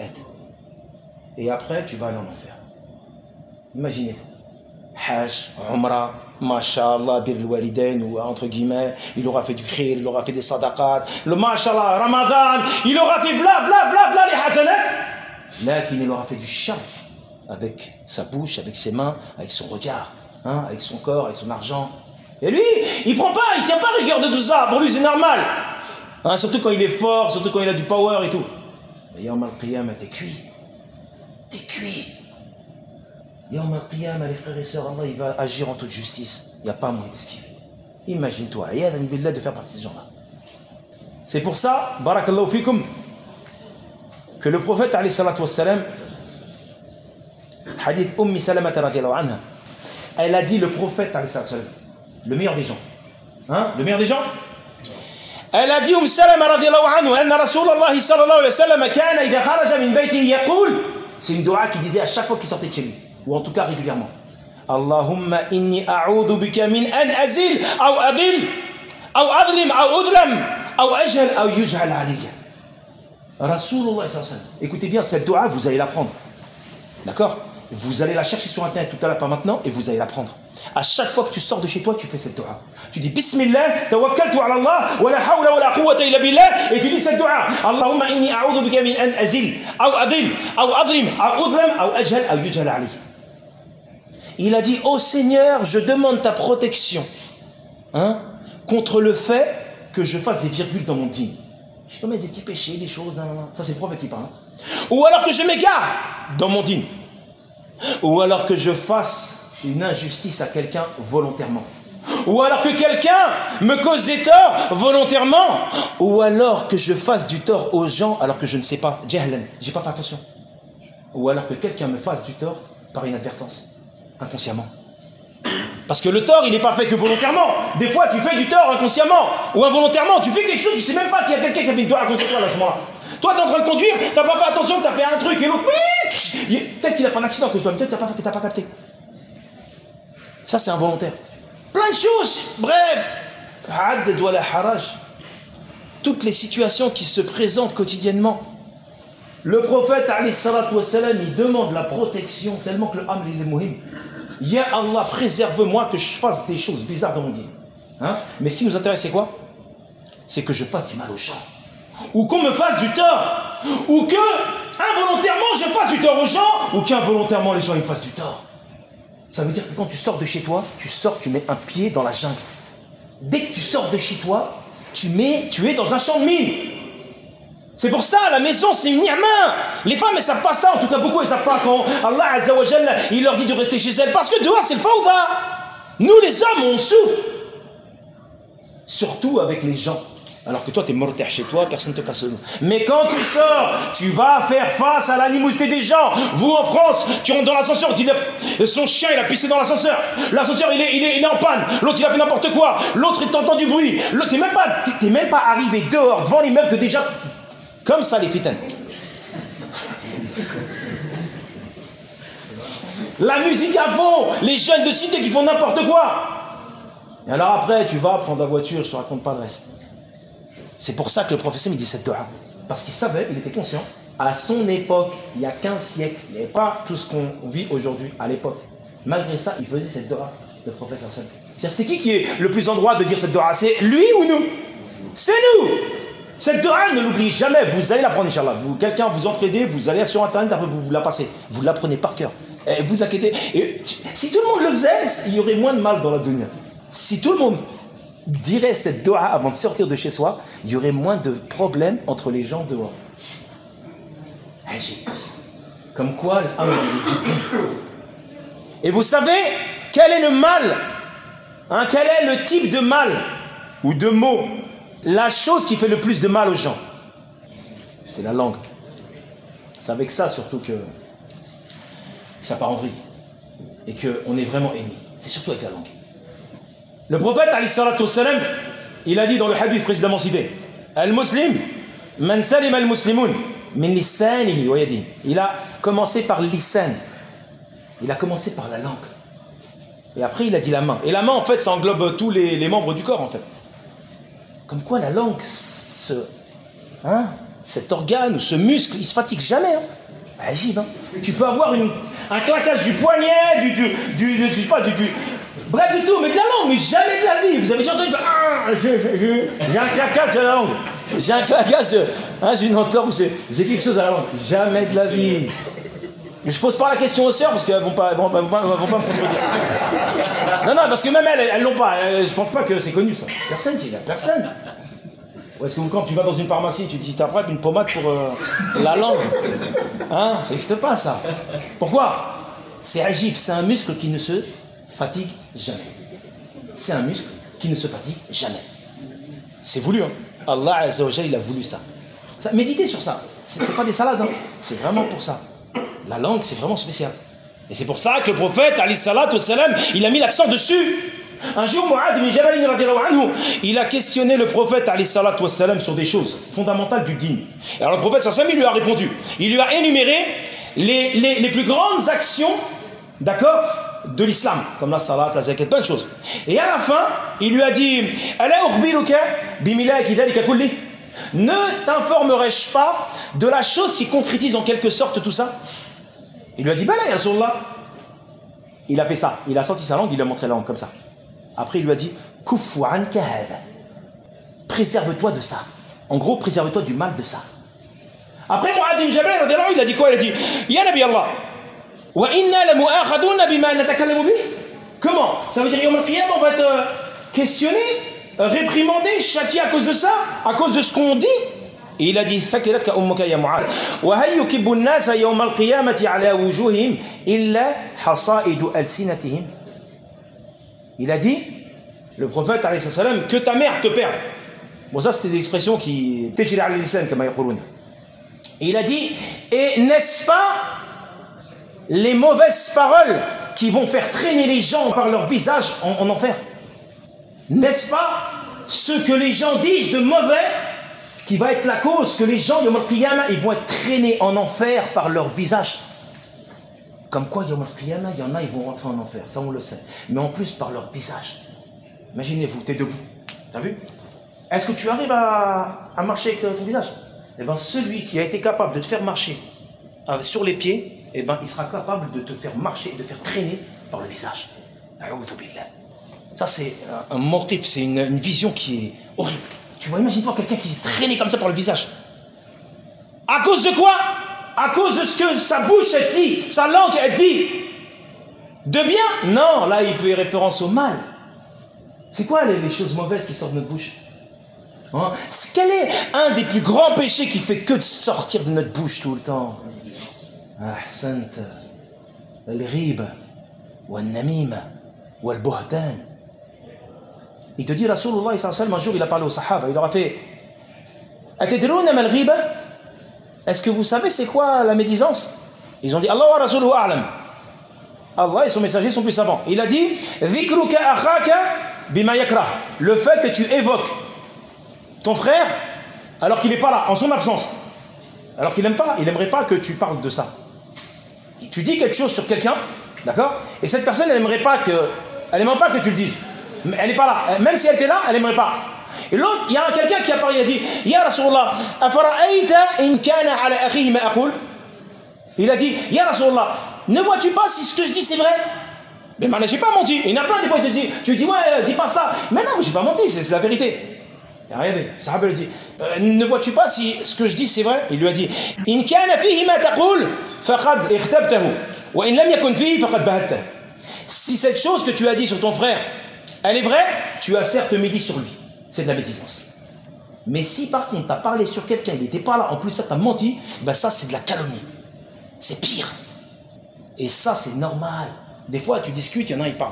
Et après, tu vas aller en enfer. Imaginez-vous. Hajj, Umrah, Masha'Allah, bir al-walidain, ou entre guillemets, il aura fait du khir, il aura fait des sadaqat, le Masha'Allah, Ramadan, il aura fait bla bla bla bla les hasanat. Là, qu'il aura fait du shirk, avec sa bouche, avec ses mains, avec son regard. Hein, avec son corps, avec son argent. Et lui, il prend pas, il tient pas rigueur de tout ça. Pour lui, c'est normal. Hein, surtout quand il est fort, surtout quand il a du power et tout. Mais Yawm al-Qiyamah, t'es cuit. T'es cuit. Yawm al-Qiyamah, les frères et sœurs, Allah, il va agir en toute justice. Il n'y a pas moyen d'esquiver. Imagine-toi, Ayadan billah, de faire partie de ces gens-là. C'est pour ça, barakallahu fikum, que le prophète, alayhi salatu wassalam, hadith Ummi Salamata radiyallahu anha, elle a dit le prophète, le meilleur des gens. Hein? Le meilleur des gens? Elle a dit Umm Salama radiyallahu anhu, anna Rasulallah sallallahu alayhi wa sallam kana idha kharaja min baytihi yaqul. C'est une dua qu'il disait à chaque fois qu'il sortait de chez lui, ou en tout cas régulièrement. Allahumma inni a'udhu bika min an azil, ou adil, ou adlim, ou udlam, ou ajhal, ou yujhal alayya. Rasulullah sallallahu alayhi wa sallam. Écoutez bien, cette dua, vous allez la prendre. D'accord? Vous allez la chercher sur internet tout à l'heure, pas maintenant, et vous allez la prendre. À chaque fois que tu sors de chez toi, tu fais cette dua. Tu dis Bismillah, tawakkaltu ala Allah, wa la hawla wa la quwwata illa billah, et tu dis cette dua. Allahumma inni a'udhu bika min an azil, ou adil, ou adrim, ou udlam, ou ajhal, ou yujhal ali. Il a dit, ô Seigneur, je demande ta protection hein, contre le fait que je fasse des virgules dans mon dîme. Je commets des petits péchés, des choses, nan, nan. Ça c'est le prophète qui parle. Hein. Ou alors que je m'égare dans mon dîme. Ou alors que je fasse une injustice à quelqu'un volontairement. Ou alors que quelqu'un me cause des torts volontairement. Ou alors que je fasse du tort aux gens alors que je ne sais pas. Jahlan, j'ai pas fait attention. Ou alors que quelqu'un me fasse du tort par inadvertance, inconsciemment. Parce que le tort, il n'est pas fait que volontairement. Des fois, tu fais du tort inconsciemment ou involontairement. Tu fais quelque chose, tu sais même pas qu'il y a quelqu'un qui a fait une tort contre toi là, à ce moment-là. Toi, tu es en train de conduire, tu n'as pas fait attention, tu as fait un truc et l'autre, peut-être qu'il a fait un accident que toi, peut-être que tu n'as pas, pas capté. Ça, c'est involontaire. Plein de choses. Bref, toutes les situations qui se présentent quotidiennement. Le prophète, alayhi salatu wassalam, il demande la protection tellement que le amr il est muhim. Ya Allah, préserve-moi que je fasse des choses bizarres dans mon dîme. Hein? Mais ce qui nous intéresse, c'est quoi? C'est que je fasse du mal aux gens. Ou qu'on me fasse du tort. Ou que, involontairement, je fasse du tort aux gens. Ou qu'involontairement, les gens ils me fassent du tort. Ça veut dire que quand tu sors de chez toi, tu sors, tu mets un pied dans la jungle. Dès que tu sors de chez toi, tu, mets, tu es dans un champ de mine. C'est pour ça, la maison, c'est une ni'ma. Les femmes, elles ne savent pas ça. En tout cas, beaucoup, elles ne savent pas quand Allah Azza wa Jalla, il leur dit de rester chez elles. Parce que dehors, c'est le fawda. Nous, les hommes, on souffre. Surtout avec les gens. Alors que toi, tu es mortel chez toi, personne ne te casse le dos. Mais quand tu sors, tu vas faire face à l'animosité des gens. Vous, en France, tu rentres dans l'ascenseur, son chien, il a pissé dans l'ascenseur. L'ascenseur, il est, il, est, il est en panne. L'autre, il a fait n'importe quoi. L'autre, il t'entend du bruit. Tu n'es même, même pas arrivé dehors, devant l'immeuble, que déjà... Comme ça, les fitanes. La musique à fond, les jeunes de cité qui font n'importe quoi. Et alors après, tu vas prendre la voiture, je ne te raconte pas le reste. C'est pour ça que le professeur me dit cette dua. Parce qu'il savait, il était conscient, à son époque, il y a quinze siècles, il n'y avait pas tout ce qu'on vit aujourd'hui à l'époque. Malgré ça, il faisait cette dua, le professeur seul. C'est qui qui est le plus en droit de dire cette dua? C'est lui ou nous? C'est nous. Cette dua, ne l'oubliez jamais, vous allez l'apprendre, Inch'Allah. Vous, quelqu'un vous entraidez, vous allez sur Internet, après vous, vous la passez. Vous l'apprenez par cœur. Et vous inquiétez. Et, si tout le monde le faisait, il y aurait moins de mal dans la dunya. Si tout le monde dirait cette dua avant de sortir de chez soi, il y aurait moins de problèmes entre les gens dehors. Comme quoi, et vous savez, quel est le mal hein, quel est le type de mal ou de mot? La chose qui fait le plus de mal aux gens, c'est la langue. C'est avec ça surtout que ça part en vrille et qu'on est vraiment ennemis. C'est surtout avec la langue. Le prophète, alayhi salatu wassalam, il a dit dans le hadith précédemment cité, Al-Muslim, man salim al-muslimun, min lisanihi wa yadihi. Il a commencé par lisan. Il a commencé par la langue. Et après, il a dit la main. Et la main, en fait, ça englobe tous les, les membres du corps, en fait. Comme quoi la langue, ce, hein, cet organe ou ce muscle, il ne se fatigue jamais. Hein. Agile, hein. Tu peux avoir une, un claquage du poignet, du, du, du, du, je sais pas, du, du, bref du tout, mais de la langue, mais jamais de la vie. Vous avez déjà entendu faire, ah, j'ai un claquage de la langue, j'ai un claquage, hein, j'ai une entorse, j'ai quelque chose à la langue. Jamais de la vie. Je pose pas la question aux sœurs parce qu'elles vont pas, vont, vont, vont, vont pas me contredire. Non, non, parce que même elles, elles l'ont pas. Je pense pas que c'est connu ça. Personne qui l'a, personne. Ou est-ce que quand tu vas dans une pharmacie, tu te dis t'as prêt une pommade pour euh, la langue? Hein? Ça n'existe pas ça. Pourquoi? C'est agile, c'est un muscle qui ne se fatigue jamais. C'est un muscle qui ne se fatigue jamais. C'est voulu, hein. Allah Azza wa Jalla, il a voulu ça. ça méditez sur ça. C'est pas des salades, hein. C'est vraiment pour ça. La langue, c'est vraiment spécial. Et c'est pour ça que le prophète, alayhi salatu wassalam, il a mis l'accent dessus. Un jour, Mu'adh ibn Jabal radiyallahu anhu, il a questionné le prophète, alayhi salatu wassalam, sur des choses fondamentales du dîn. Et alors le prophète, sallallahu alayhi wa sallam, il lui a répondu. Il lui a énuméré les, les, les plus grandes actions, d'accord, de l'islam, comme la salat, la zakat, plein de choses. Et à la fin, il lui a dit, ala ukhbiruka bimilaki dhalika kulli. Ne t'informerai-je pas de la chose qui concrétise en quelque sorte tout ça? Il lui a dit, bah là, ya Rasulullah. Il a fait ça. Il a sorti sa langue, il lui a montré la langue comme ça. Après, il lui a dit Kufu anka hada. Préserve-toi de ça. En gros, préserve-toi du mal de ça. Après, Mu'adh ibn Jabal, il a dit quoi? Il a dit Ya Nabi Allah, wa inna la mu'akhaduna bima natakallamu bih. Comment? Ça veut dire Yawm al-Qiyam, on va être euh, questionné, euh, réprimandé, châtié à cause de ça, à cause de ce qu'on dit. Et il a dit Fakilatka ummuka ya Mu'adh. Wa hay yukibbu an-nasa yawm al-qiyamati ala wujuhihim illa hasaidu alsinatihim. Il a dit, le prophète alayhi salam, que ta mère te perde. Bon, ça c'était des expressions qui tajri ala lisan kama yaqulun. Il a dit, et n'est-ce pas les mauvaises paroles qui vont faire traîner les gens par leur visage en, en enfer? N'est-ce pas ce que les gens disent de mauvais qui va être la cause que les gens de Yawm al-Qiyamah, ils vont être traînés en enfer par leur visage? Comme quoi, Yawm al-Qiyamah, il y en a, ils vont rentrer en enfer, ça on le sait. Mais en plus par leur visage. Imaginez-vous, tu es debout, t'as vu? Est-ce que tu arrives à, à marcher avec ton visage? Eh bien, celui qui a été capable de te faire marcher euh, sur les pieds, eh ben, il sera capable de te faire marcher et de faire traîner par le visage. Ça, c'est un, un motif, c'est une, une vision qui est horrible. Tu vois, imagine-toi quelqu'un qui est traîné comme ça par le visage. À cause de quoi? À cause de ce que sa bouche, elle dit, sa langue, elle dit. De bien? Non, là, il peut y référence au mal. C'est quoi les, les choses mauvaises qui sortent de notre bouche? Hein? Quel est un des plus grands péchés qui fait que de sortir de notre bouche tout le temps? Ahsant, al-ghib, wal-namim, wal-buhtan. Il te dit, Rasulullah sallallahu alayhi wa sallam, un jour il a parlé aux sahaba, il leur a fait Atadruna mal ghiba? Est-ce que vous savez c'est quoi la médisance? Ils ont dit Allah wa Rasuluhu a'lam. Allah et son messager sont plus savants. Il a dit Dhikruka akhaka bima yakrah. Le fait que tu évoques ton frère alors qu'il n'est pas là, en son absence, alors qu'il n'aime pas, il n'aimerait pas que tu parles de ça. Tu dis quelque chose sur quelqu'un, d'accord, et cette personne elle n'aimerait pas que elle n'aimerait pas que tu le dises. Elle n'est pas là, même si elle était là, elle n'aimerait pas. Et l'autre, il y a quelqu'un qui a parlé, il a dit Ya Rasulallah, afara'ayta in kana ala akhihi ma aqul. Il a dit Ya Rasulallah, ne vois-tu pas si ce que je dis c'est vrai? Mais maintenant j'ai pas menti. Il y en a plein des fois qui te disent, tu dis ouais, dis pas ça. Mais non, j'ai pas menti, c'est la vérité. Et regardez, Sahaba lui dit euh, ne vois-tu pas si ce que je dis c'est vrai? Il lui a dit In kana fihi ma taqul faqad ikhtabtahu wa in lam yakun fihi faqad bahattahu. Si cette chose que tu as dit sur ton frère, elle est vraie, tu as certes médit sur lui. C'est de la médisance. Mais si par contre tu as parlé sur quelqu'un, il n'était pas là, en plus ça t'a menti, ben ça c'est de la calomnie. C'est pire. Et ça c'est normal. Des fois tu discutes, il y en a, ils parlent.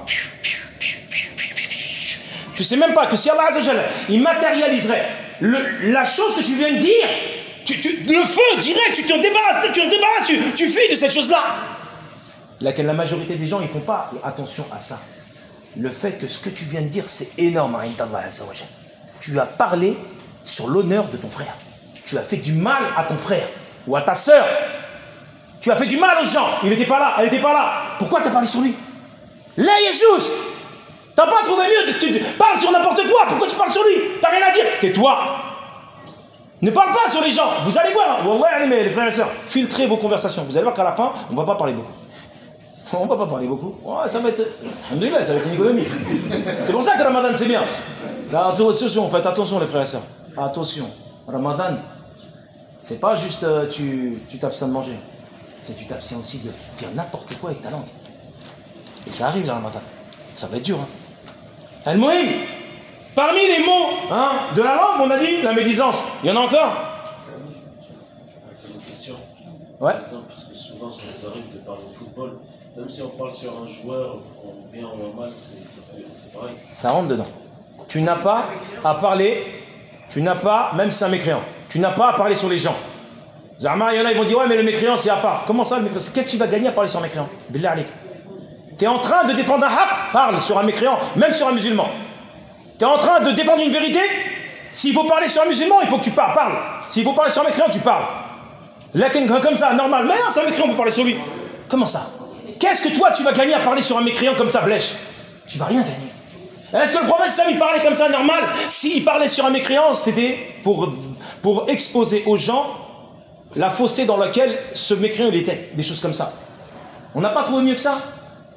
Tu sais même pas que si Allah Azza wa Jalla, il matérialiserait le, la chose que tu viens de dire, tu, tu, le feu direct, tu t'en débarrasses, tu t'en débarrasses, tu, tu fuis de cette chose-là. Laquelle la majorité des gens, ils font pas attention à ça. Le fait que ce que tu viens de dire, c'est énorme. Tu as parlé sur l'honneur de ton frère. Tu as fait du mal à ton frère ou à ta sœur. Tu as fait du mal aux gens. Il n'était pas là, elle n'était pas là. Pourquoi tu as parlé sur lui? Là, il est juste. Tu n'as pas trouvé mieux. Tu, tu parles sur n'importe quoi. Pourquoi tu parles sur lui? Tu n'as rien à dire. Tais-toi. Ne parle pas sur les gens. Vous allez voir. Ouais, allez, mais les frères et sœurs, filtrez vos conversations. Vous allez voir qu'à la fin, on ne va pas parler beaucoup. On ne va pas parler beaucoup. Ouais, ça va être. Alhamdoulilah, ça va être une économie. C'est pour ça que Ramadan c'est bien. Là, attention, faites attention les frères et sœurs. Attention. Ramadan, c'est pas juste euh, tu tu t'abstiens de manger. C'est tu t'abstiens aussi de dire n'importe quoi avec ta langue. Et ça arrive le Ramadan. Ça va être dur. Hein. Al-Muhim, parmi les mots hein, de la langue, on a dit la médisance. Il y en a encore? Une question. Ouais. Par exemple, parce que souvent ça nous arrive de parler de football. Même si on parle sur un joueur, en bien ou en mal, c'est pareil. Ça rentre dedans. Tu n'as pas à parler, tu n'as pas, même si c'est un mécréant, tu n'as pas à parler sur les gens. Zama, il y en a, ils vont dire, ouais, mais le mécréant, c'est à part. Comment ça, le mécréant? Qu'est-ce que tu vas gagner à parler sur un mécréant? Billah alik. Tu es en train de défendre un haq, parle sur un mécréant, même sur un musulman. Tu es en train de défendre une vérité. S'il faut parler sur un musulman, il faut que tu parles, parle. S'il faut parler sur un mécréant, tu parles. Là, comme ça, normal. Mais non, c'est un mécréant, on peut parler sur lui. Comment ça? Qu'est-ce que toi tu vas gagner à parler sur un mécréant comme ça, blèche? Tu vas rien gagner. Est-ce que le prophète Sam il parlait comme ça normal? S'il parlait sur un mécréant, c'était pour, pour exposer aux gens la fausseté dans laquelle ce mécréant il était, des choses comme ça. On n'a pas trouvé mieux que ça.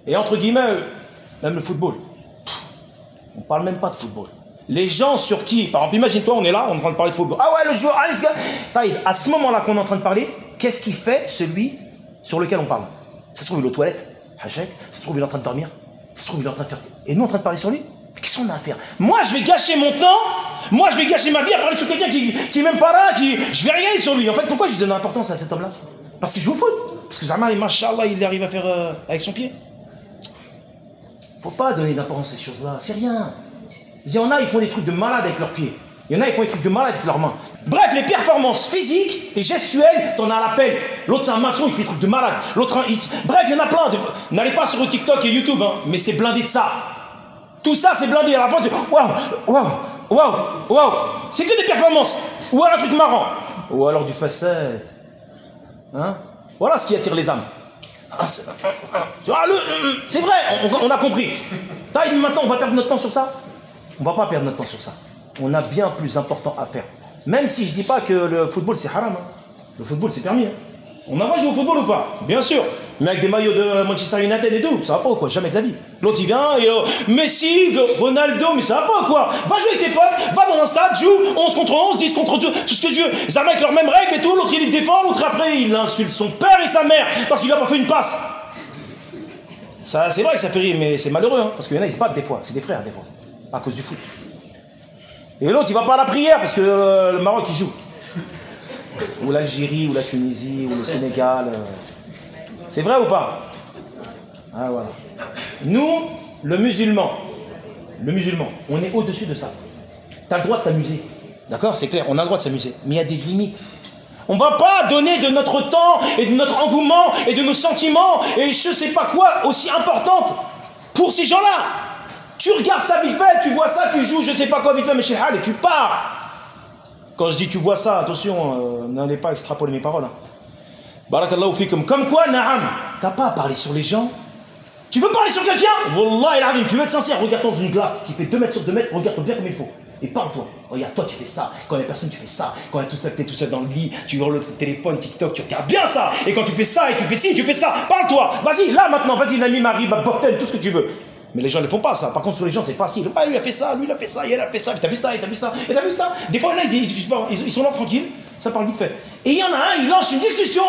Et entre guillemets, même le football. On ne parle même pas de football. Les gens sur qui, par exemple, imagine-toi, on est là, on est en train de parler de football. Ah ouais, le joueur, ah, Taïb, à ce moment-là qu'on est en train de parler, qu'est-ce qu'il fait celui sur lequel on parle? Ça se trouve, il est aux toilettes, Hachek, ça se trouve, il est en train de dormir, ça se trouve, il est en train de faire. Et nous, en train de parler sur lui? Qu'est-ce qu'on a à faire? Moi, je vais gâcher mon temps, moi, je vais gâcher ma vie à parler sur quelqu'un qui, qui est même pas là, qui. Je vais rien sur lui. En fait, pourquoi je donne l'importance à cet homme-là? Parce qu'il joue au foot. Parce que Zama, machallah, il arrive à faire euh, avec son pied. Faut pas donner d'importance à ces choses-là, c'est rien. Il y en a, ils font des trucs de malade avec leurs pieds. Il y en a, ils font des trucs de malade avec leurs mains. Bref, les performances physiques et gestuelles, t'en as à l'appel. L'autre, c'est un maçon, il fait des trucs de malade. L'autre, il... Bref, il y en a plein. De... N'allez pas sur TikTok et YouTube, hein, mais c'est blindé de ça. Tout ça, c'est blindé. À la fin, tu dis, waouh, waouh, waouh, waouh. C'est que des performances. Ou alors un truc marrant. Ou alors du facette. Hein? Voilà ce qui attire les âmes. Ah, c'est ah, le... vrai, on, on a compris. Taïb, maintenant, on va perdre notre temps sur ça? On ne va pas perdre notre temps sur ça. On a bien plus important à faire. Même si je ne dis pas que le football c'est haram. Hein. Le football c'est permis. Hein. On a le droit de jouer au football ou pas? Bien sûr. Mais avec des maillots de Manchester United et tout, ça va pas ou quoi? Jamais de la vie. L'autre il vient, et, euh, Messi, Ronaldo, mais ça va pas ou quoi? Va jouer avec tes potes, va dans un stade, joue onze contre onze, dix contre deux, tout ce que tu veux. Ça met avec leurs mêmes règles et tout, l'autre il les défend, l'autre après il insulte son père et sa mère parce qu'il lui a pas fait une passe. Ça, c'est vrai que ça fait rire, mais c'est malheureux, hein, parce qu'il y en a ils se battent des fois, c'est des frères des fois, à cause du foot. Et l'autre il va pas à la prière parce que euh, le Maroc il joue. Ou l'Algérie, ou la Tunisie, ou le Sénégal. Euh... C'est vrai ou pas? Ah voilà. Nous, le musulman, le musulman, on est au-dessus de ça. Tu as le droit de t'amuser. D'accord? C'est clair, on a le droit de s'amuser. Mais il y a des limites. On ne va pas donner de notre temps et de notre engouement et de nos sentiments et je ne sais pas quoi aussi importante pour ces gens-là. Tu regardes ça vite fait, tu vois ça, tu joues je ne sais pas quoi vite fait, mais chez Hal et tu pars. Quand je dis tu vois ça, attention, euh, n'allez pas extrapoler mes paroles. Hein. Barakallahu fikum. Comme quoi, na'am, t'as pas à parler sur les gens. Tu veux parler sur quelqu'un? Wallah, il tu veux être sincère, regarde-toi dans une glace qui fait deux mètres sur deux mètres, regarde-toi bien comme il faut. Et parle-toi. Regarde, toi tu fais ça. Quand il y a personne, tu fais ça. Quand tu es tout seul dans le lit, tu hurles le téléphone, TikTok, tu regardes bien ça. Et quand tu fais ça, et tu fais ci, tu fais ça. Parle-toi. Vas-y, là maintenant, vas-y, l'ami Marie, Bobten, tout ce que tu veux. Mais les gens ne font pas ça. Par contre, sur les gens, c'est facile. Ah, lui il a fait ça, lui il a fait ça, il a fait ça, t'as vu ça, et t'as vu ça, et t'as vu ça. Des fois, là, ils, ils, ils sont là tranquilles, ça parle vite fait. Et il y en a un, il lance une discussion.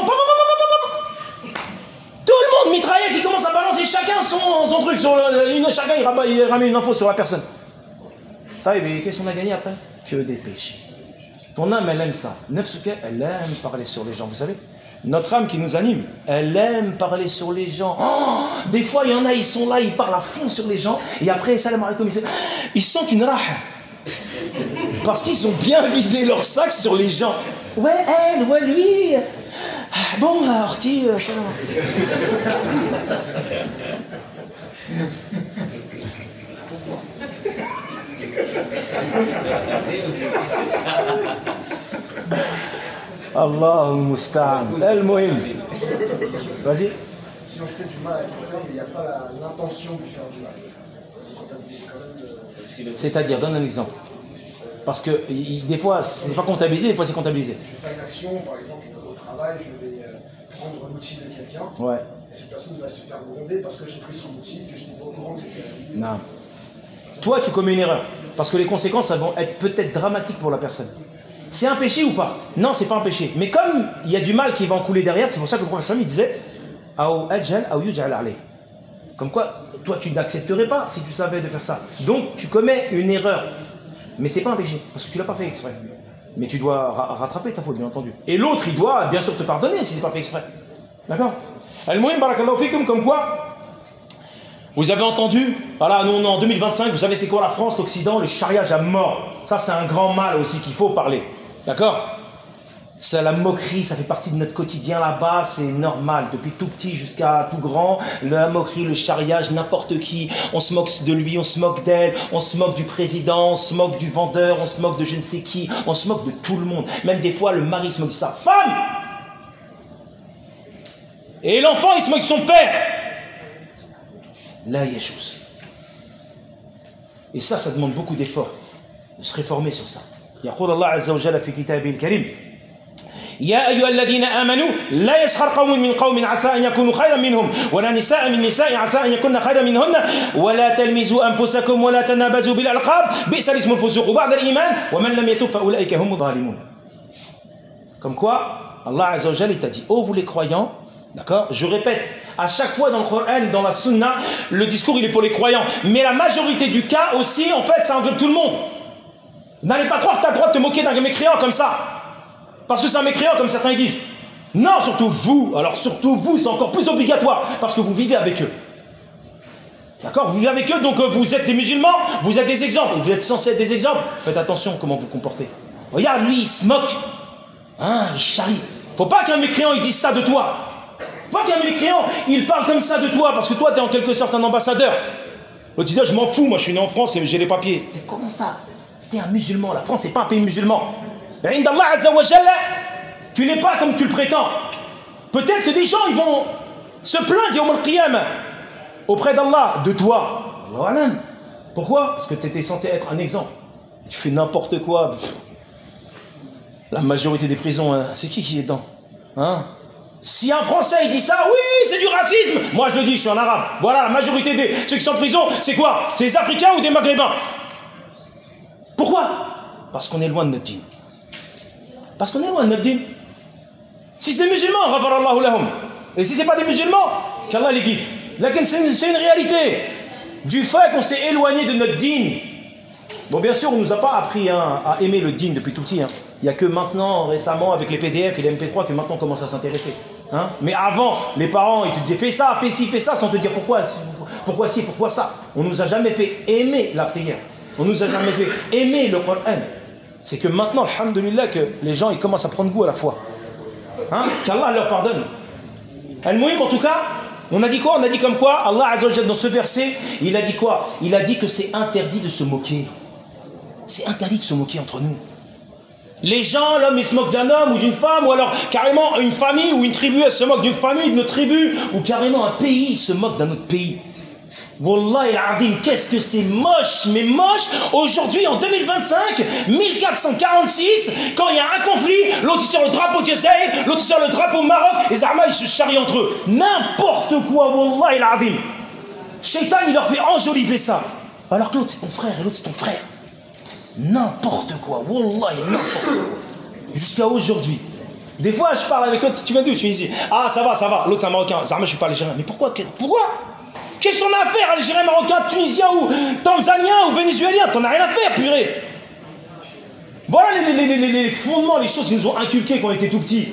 Tout le monde mitraillette, il commence à balancer chacun son, son truc. Sur le, chacun, il, rabat, il ramène une info sur la personne. Et qu'est-ce qu'on a gagné après? Que des péchés. Ton âme, elle aime ça. Nefsuke, elle aime parler sur les gens, vous savez. Notre âme qui nous anime, elle aime parler sur les gens. Oh, des fois, il y en a, ils sont là, ils parlent à fond sur les gens. Et après, salam alaikum, ils sentent une raha. Parce qu'ils ont bien vidé leur sac sur les gens. Ouais, elle, ouais, lui. Bon, Orti, euh, ça Allah musta'an. El-Mohim. Vas-y. Si on fait du mal à quelqu'un, mais il n'y a pas l'intention de faire du mal. C'est-à-dire, donne un exemple. Parce que il, des fois, c'est pas comptabilisé, des fois c'est comptabilisé. Je fais une action, par exemple, au travail, je vais euh, prendre l'outil de quelqu'un. Ouais. Et cette personne va se faire gronder parce que j'ai pris son outil, que je n'ai pas au courant que c'était arrivé. Non. Toi, tu commets une erreur. Parce que les conséquences elles vont être peut-être dramatiques pour la personne. C'est un péché ou pas? Non, c'est pas un péché. Mais comme il y a du mal qui va en couler derrière, c'est pour ça que le professeur il disait comme quoi, toi tu n'accepterais pas si tu savais de faire ça. Donc tu commets une erreur. Mais c'est pas un péché, parce que tu l'as pas fait exprès. Mais tu dois ra rattraper ta faute, bien entendu. Et l'autre, il doit bien sûr te pardonner si c'est pas fait exprès. D'accord? Al-Muhim, barakallahu fikum, comme quoi, vous avez entendu, voilà, nous on est en deux mille vingt-cinq, vous savez c'est quoi la France, l'Occident, le chariage à mort. Ça c'est un grand mal aussi qu'il faut parler. D'accord? C'est la moquerie, ça fait partie de notre quotidien là-bas, c'est normal. Depuis tout petit jusqu'à tout grand, la moquerie, le chariage, n'importe qui, on se moque de lui, on se moque d'elle, on se moque du président, on se moque du vendeur, on se moque de je ne sais qui, on se moque de tout le monde. Même des fois, le mari se moque de sa femme. Et l'enfant, il se moque de son père. Là, il y a chose. Et ça, ça demande beaucoup d'efforts, de se réformer sur ça. يقول الله عز وجل في كتابه الكريم يا أيها الذين آمنوا لا يسخر قوم من قوم عسى أن يكونوا خيرا منهم ولا نساء من نساء عسى أن يكون خيرا منهن ولا تلمزوا أنفسكم ولا تنابزوا بالألقاب بئس الاسم الفسوق بعد الإيمان ومن لم يتب فأولئك هم الظالمون. Comme quoi, Allah Azza wa Jalla t'a dit, oh vous les croyants, d'accord, je répète, à chaque fois dans le Coran, dans la Sunna, le discours il est pour les croyants, mais la majorité du cas aussi, en fait, ça englobe tout le monde. N'allez pas croire que tu as le droit de te moquer d'un mécréant comme ça, parce que c'est un mécréant comme certains disent. Non, surtout vous, alors surtout vous, c'est encore plus obligatoire, parce que vous vivez avec eux. D'accord, vous vivez avec eux, donc vous êtes des musulmans, vous êtes des exemples, vous êtes censés être des exemples. Faites attention comment vous comportez. Regarde, lui, il se moque. Hein, il charrie. Faut pas qu'un mécréant il dise ça de toi. Faut pas qu'un mécréant il parle comme ça de toi parce que toi tu es en quelque sorte un ambassadeur. L'autre dit je m'en fous, moi je suis né en France et j'ai les papiers. T'es comment ça? T'es un musulman, la France c'est pas un pays musulman. Et Indallah Azza wa Jalla, tu n'es pas comme tu le prétends. Peut-être que des gens ils vont se plaindre Yawm al-Qiyamah auprès d'Allah de toi. Pourquoi? Parce que tu étais censé être un exemple. Tu fais n'importe quoi. La majorité des prisons, hein, c'est qui qui est dedans, hein? Si un Français il dit ça, oui, c'est du racisme. Moi je le dis, je suis un arabe. Voilà, la majorité des ceux qui sont en prison, c'est quoi? C'est des Africains ou des Maghrébins? Pourquoi? Parce qu'on est loin de notre dîme. Parce qu'on est loin de notre dîme. Si c'est des musulmans, ghafarallahu lahum. Et si c'est pas des musulmans, qu'Allah les guide. Là, c'est une, c'est une réalité du fait qu'on s'est éloigné de notre dîme. Bon, bien sûr, on ne nous a pas appris hein, à aimer le dîme depuis tout petit. Hein. Il n'y a que maintenant, récemment, avec les P D F et les M P trois, que maintenant on commence à s'intéresser. Hein. Mais avant, les parents, ils te disaient fais ça, fais ci, fais ça, sans te dire pourquoi, pourquoi ci, pourquoi ça. On ne nous a jamais fait aimer la prière. On ne nous a jamais fait aimer le Coran. C'est que maintenant, alhamdoulilah, que les gens ils commencent à prendre goût à la foi. Hein. Qu'Allah leur pardonne. Al-Muhim, en tout cas, on a dit quoi? On a dit comme quoi Allah Azza wa Jalla dans ce verset, il a dit quoi? Il a dit que c'est interdit de se moquer. C'est interdit de se moquer entre nous. Les gens, l'homme il se moque d'un homme ou d'une femme, ou alors carrément une famille ou une tribu elle se moque d'une famille, d'une autre tribu, ou carrément un pays il se moque d'un autre pays. Wallahi al-Azim, qu'est-ce que c'est moche, mais moche. Aujourd'hui en deux mille vingt-cinq, mille quatre cent quarante-six, quand il y a un conflit, l'autre il sort le drapeau d'Jazaïr, l'autre il sort le drapeau Maroc, les Armaïs ils se charrient entre eux. N'importe quoi, Wallahi al-Azim. Shaitan il leur fait enjoliver ça. Alors que l'autre c'est ton frère et l'autre c'est ton frère. N'importe quoi, Wallahi, n'importe quoi. Jusqu'à aujourd'hui. Des fois je parle avec l'autre, tu viens d'où? Je suis ici. Ah ça va, ça va, l'autre c'est un Marocain. Zarma je suis pas algérien. Mais pourquoi? Pourquoi? Qu'est-ce qu'on a à faire, Algérien, Marocain, Tunisien ou Tanzanien ou Vénézuélien? T'en as rien à faire, purée. Voilà les, les, les, les fondements, les choses qui nous ont inculquées quand on était tout petits.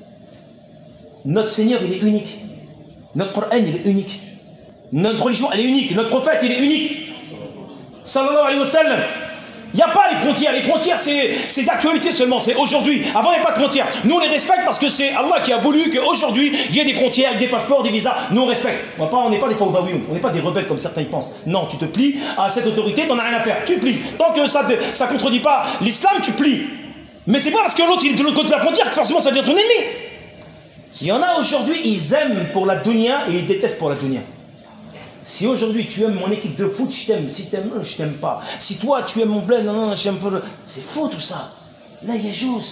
Notre Seigneur, il est unique. Notre Coran, il est unique. Notre religion, elle est unique. Notre prophète, il est unique. Sallallahu alayhi wa sallam. Il n'y a pas les frontières. Les frontières, c'est d'actualité seulement. C'est aujourd'hui. Avant, il n'y a pas de frontières. Nous, on les respecte parce que c'est Allah qui a voulu qu'aujourd'hui, il y ait des frontières, des passeports, des visas. Nous, on respecte. On n'est pas des fawdawiyoun. On n'est pas des rebelles comme certains y pensent. Non, tu te plies à cette autorité, tu n'en as rien à faire. Tu plies. Tant que ça ne contredit pas l'islam, tu plies. Mais c'est pas parce que l'autre, il est de l'autre côté de la frontière que forcément ça devient ton ennemi. Il y en a aujourd'hui, ils aiment pour la dunya et ils détestent pour la dunya. Si aujourd'hui tu aimes mon équipe de foot, je t'aime. Si tu aimes, non, je t'aime pas. Si toi tu aimes mon bled, non, non, je t'aime pas. C'est faux tout ça. Là, il y a chose.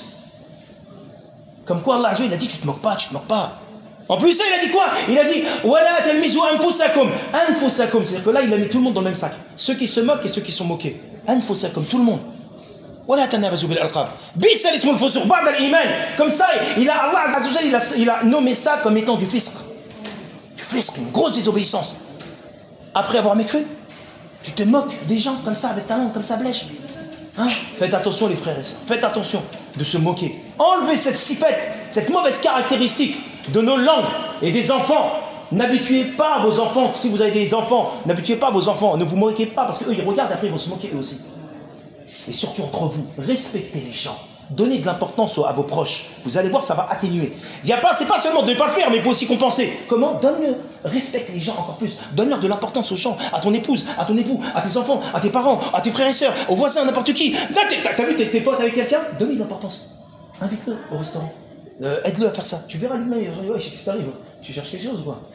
Comme quoi Allah il a dit tu te moques pas, tu te moques pas. En plus, ça, il a dit quoi? Il a dit Wala talmizu anfusakum. Anfusakum, c'est-à-dire que là, il a mis tout le monde dans le même sac. Ceux qui se moquent et ceux qui sont moqués. Anfusakum, tout le monde. Wala tanabazu bil alqab. Bisa l'ismul fusuq ba'da al-iman. Comme ça, il a, Allah Azza wa Jalla, il a, il a nommé ça comme étant du fisq. Du fisq, une grosse désobéissance. Après avoir mécru, tu te moques des gens comme ça, avec ta langue, comme ça, blèche. Hein? Faites attention les frères et sœurs, faites attention de se moquer. Enlevez cette sifette, cette mauvaise caractéristique de nos langues et des enfants. N'habituez pas vos enfants, si vous avez des enfants, n'habituez pas vos enfants, ne vous moquez pas parce qu'eux ils regardent, après ils vont se moquer eux aussi. Et surtout entre vous, respectez les gens. Donnez de l'importance à vos proches. Vous allez voir, ça va atténuer. Il y a pas, c'est pas seulement de ne pas le faire, mais il faut aussi compenser. Comment? Donne-le. Respecte les gens encore plus. Donne-leur de l'importance aux gens, à ton épouse, à ton époux, à tes enfants, à tes parents, à tes frères et sœurs, aux voisins, à n'importe qui. Là, t'as vu tes, tes potes avec quelqu'un? Donne-lui de l'importance. Invite-le au restaurant. Euh, Aide-le à faire ça. Tu verras lui-même. Il va dire, ouais, qu'est-ce qui t'arrive? Tu cherches quelque chose ou quoi?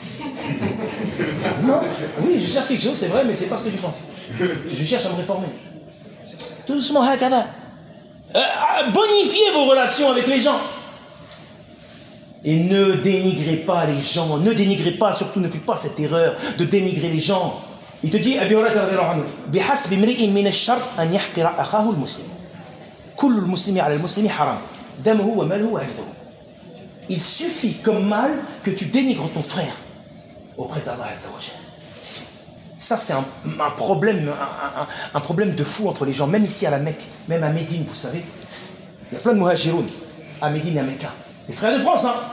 Non? Oui, je cherche quelque chose, c'est vrai, mais c'est pas ce que tu penses. Je cherche à me réformer. Tout doucement, hakada. Euh, bonifiez vos relations avec les gens. Et ne dénigrez pas les gens, ne dénigrez pas, surtout ne faites pas cette erreur de dénigrer les gens. Il te dit, Abi Hurayrata radiyallahu anhu, بحسب امرئ من الشر أن يحقر أخاه المسلم. كل المسلم على المسلم حرام. دمه وماله وعرضه. Il suffit comme mal que tu dénigres ton frère auprès d'Allah Azza wa Jalla. Ça c'est un, un problème, un, un, un problème de fou entre les gens, même ici à la Mecque, même à Médine, vous savez. Il y a plein de muhajiroun à Médine et à Mecca. Les frères de France, hein.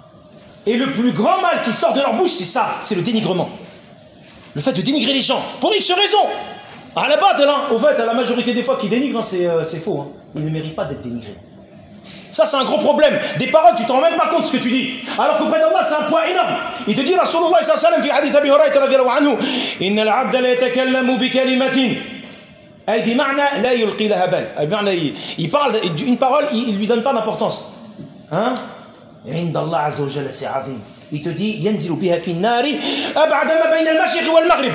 Et le plus grand mal qui sort de leur bouche, c'est ça, c'est le dénigrement. Le fait de dénigrer les gens, pour X raison. À la base, hein, au fait, à la majorité des fois qui dénigrent, hein, c'est euh, faux. Hein. Ils ne méritent pas d'être dénigrés. Ça, c'est un gros problème. Des paroles, tu ne te rends même pas compte de ce que tu dis. Alors qu'auprès d'Allah, c'est un point énorme. Il te dit, Rasulullah sallallahu alayhi wa sallam, fi hadith Abi Hurayrata radiyallahu anhu, Inna al-abda la yatakallamu bi kalimatin. Ay bi ma'na la yulqi laha bal. Il parle d'une parole, il ne lui donne pas d'importance. Hein? عند الله عز وجل c'est عظيم. Il te dit ينزل بها في النار أبعد ما بين المشرق والمغرب.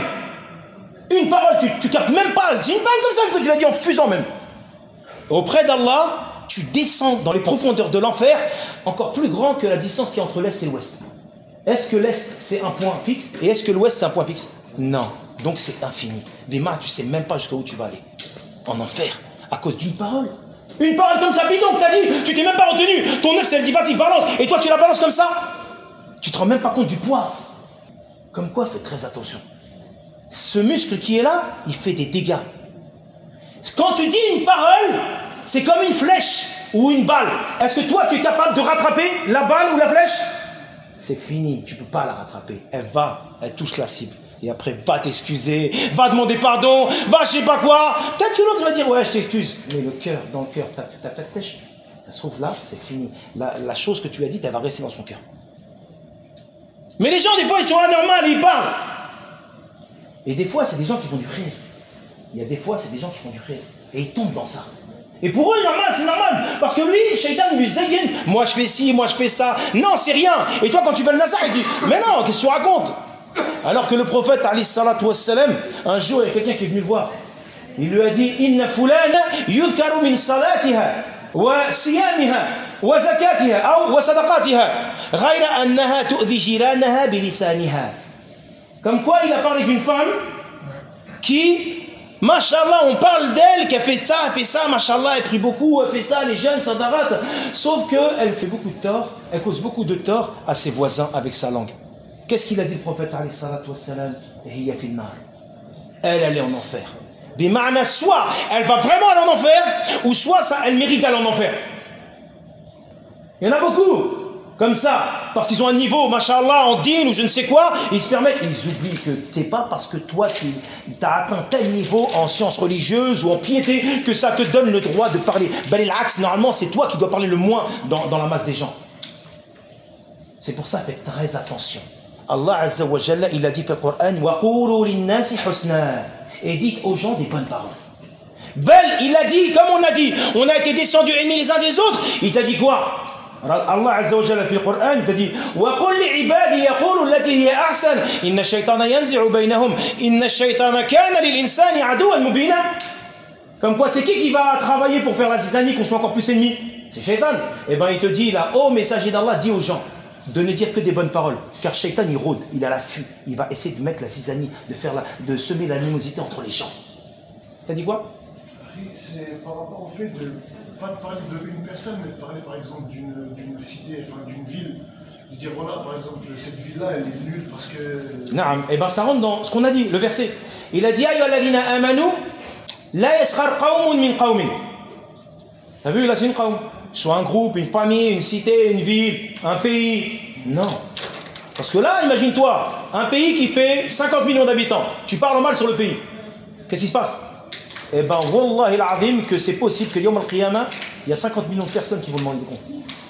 Une parole, tu, tu captes même pas. C'est une parole comme ça, il faut que tu l'as dit en fusant même. Auprès d'Allah, tu descends dans les profondeurs de l'enfer, encore plus grand que la distance qui est entre l'Est et l'Ouest. Est-ce que l'Est c'est un point fixe et est-ce que l'Ouest c'est un point fixe? Non. Donc c'est infini. Bima, tu sais même pas jusqu'où tu vas aller. En enfer, à cause d'une parole. Une parole comme ça, bidon, que t'as dit, tu t'es même pas retenu. Ton œuf, elle dit vas-y, balance. Et toi, tu la balances comme ça. Tu te rends même pas compte du poids. Comme quoi, fais très attention. Ce muscle qui est là, il fait des dégâts. Quand tu dis une parole, c'est comme une flèche ou une balle. Est-ce que toi, tu es capable de rattraper la balle ou la flèche? C'est fini, tu peux pas la rattraper. Elle va, elle touche la cible. Et après, va t'excuser, va demander pardon, va je sais pas quoi. Peut-être que l'autre va dire, ouais, je t'excuse. Mais le cœur, dans le cœur, ta tête, ça se trouve là, c'est fini. La, la chose que tu as dite, elle va rester dans son cœur. Mais les gens, des fois, ils sont anormaux, ils parlent. Et des fois, c'est des gens qui font du rire. Il y a des fois, c'est des gens qui font du rire. Et ils tombent dans ça. Et pour eux, normal, c'est normal. Parce que lui, Shaitan lui zayyine. Moi, je fais ci, moi, je fais ça. Non, c'est rien. Et toi, quand tu vas le nazar, il dit, mais non, qu'est-ce que tu racontes? Alors que le prophète, alayhi salatu wassalam, un jour, il y a quelqu'un qui est venu le voir. Il lui a dit, Inna fulana yudhkaru min salatiha wa siyamiha wa zakatiha wa sadaqatiha ghayra annaha tu'dhi jiranaha bilisaniha. Comme quoi, il a parlé d'une femme qui, Mashallah, on parle d'elle, qu'elle fait ça, elle fait ça, Mashallah, elle prie beaucoup, elle fait ça, les jeunes, sadarat. Sauf qu'elle fait beaucoup de tort, elle cause beaucoup de tort à ses voisins avec sa langue. Qu'est-ce qu'il a dit le prophète alayhi salatu wassalam? Hiya fin nar. Elle, elle est en enfer. Bima'na, soit elle va vraiment aller en enfer, ou soit ça, elle mérite d'aller en enfer. Il y en a beaucoup comme ça, parce qu'ils ont un niveau, mashallah, en din ou je ne sais quoi, ils se permettent, ils oublient que t'es pas parce que toi tu as atteint tel niveau en sciences religieuses ou en piété que ça te donne le droit de parler. Ben l'axe, normalement, c'est toi qui dois parler le moins dans, dans la masse des gens. C'est pour ça, faites très attention. Allah Azza wa Jalla, il a dit dans le Coran, wa qulu lin-nasi husna, et dites aux gens des bonnes paroles. Bel, il a dit, comme on a dit, on a été descendus ennemis les uns des autres. Il t'a dit quoi? Allah Azza wa Jalla, dans le Coran, il t'a dit, wa qul li ibadi yaqulu allati hiya ahsan, inna ash-shaytana yanzi'u baynahum, inna ash-shaytana kana lil-insani aduwwan mubina. Comme quoi, c'est qui qui va travailler pour faire la zizanie, qu'on soit encore plus ennemis? C'est Shaytan. Eh bien, il te dit là, ô messager d'Allah, dis aux gens de ne dire que des bonnes paroles, car Shaitan il rôde, il a l'affût, il va essayer de mettre la zizanie, de faire la, de semer l'animosité entre les gens. T'as dit quoi? C'est par rapport au fait de pas de parler d'une personne, mais de parler par exemple d'une cité, enfin d'une ville, de dire voilà par exemple cette ville-là elle est nulle parce que. Naam, et ben ça rentre dans ce qu'on a dit, le verset. Il a dit ayyuha alladhina amanu la yaskhar qawmun min qawmin. T'as vu là c'est une qawm. Soit un groupe, une famille, une cité, une ville, un pays. Non. Parce que là, imagine-toi, un pays qui fait cinquante millions d'habitants. Tu parles mal sur le pays. Qu'est-ce qui se passe? Eh bien, Wallah al-Azim, que c'est possible que Yom al-Qiyamah, il y a cinquante millions de personnes qui vont demander des comptes.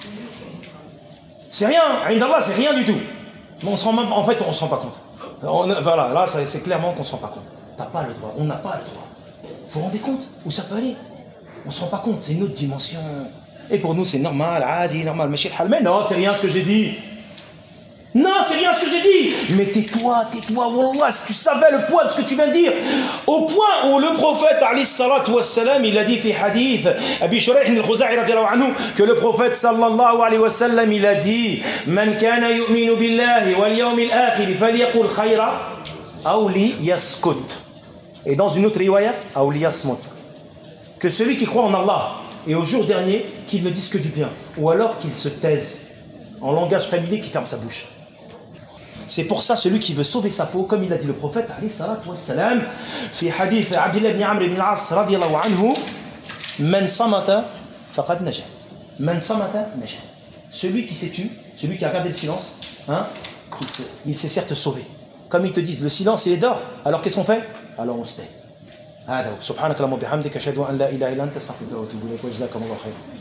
C'est rien. Indallah, c'est rien du tout. Mais on se rend même, en fait, on ne se rend pas compte. On, voilà, là, c'est clairement qu'on ne se rend pas compte. T'as pas le droit. On n'a pas le droit. Vous vous rendez compte où ça peut aller? On ne se rend pas compte. C'est une autre dimension. Et pour nous, c'est normal, adi, normal. Mais non, c'est rien ce que j'ai dit. Non, c'est rien ce que j'ai dit. Mais tais-toi, tais-toi, wallah, si tu savais le poids de ce que tu viens de dire. Au point où le prophète, alayhi salatu wassalam, il a dit, fi hadith, Abi Shuraih al-Khuza'i radiallahu anhu, que le prophète, sallallahu alayhi wa sallam, il a dit, Man kana yu'minu billahi wal yawmil akhir, falyaqul khayra, aw li yaskut. Et dans une autre riwaya, aw li yasmut. Que celui qui croit en Allah et au jour dernier, qu'il ne dise que du bien, ou alors qu'il se taise, en langage familier, qui ferme sa bouche. C'est pour ça, celui qui veut sauver sa peau, comme il a dit le prophète, alayhi salatu wassalam, fi hadith Abdullah ibn Amr ibn al-As, radiyallahu anhu, man samata faqad naja. Man samata naja. Celui qui s'est tu, celui qui a gardé le silence, hein, il, se, il s'est certes sauvé. Comme ils te disent, le silence il est d'or, alors qu'est-ce qu'on fait? Alors on se tait. هذا سبحانك اللهم وبحمدك اشهد ان لا اله الا انت استغفرك واتوب اليك وجزاكم الله خيرا.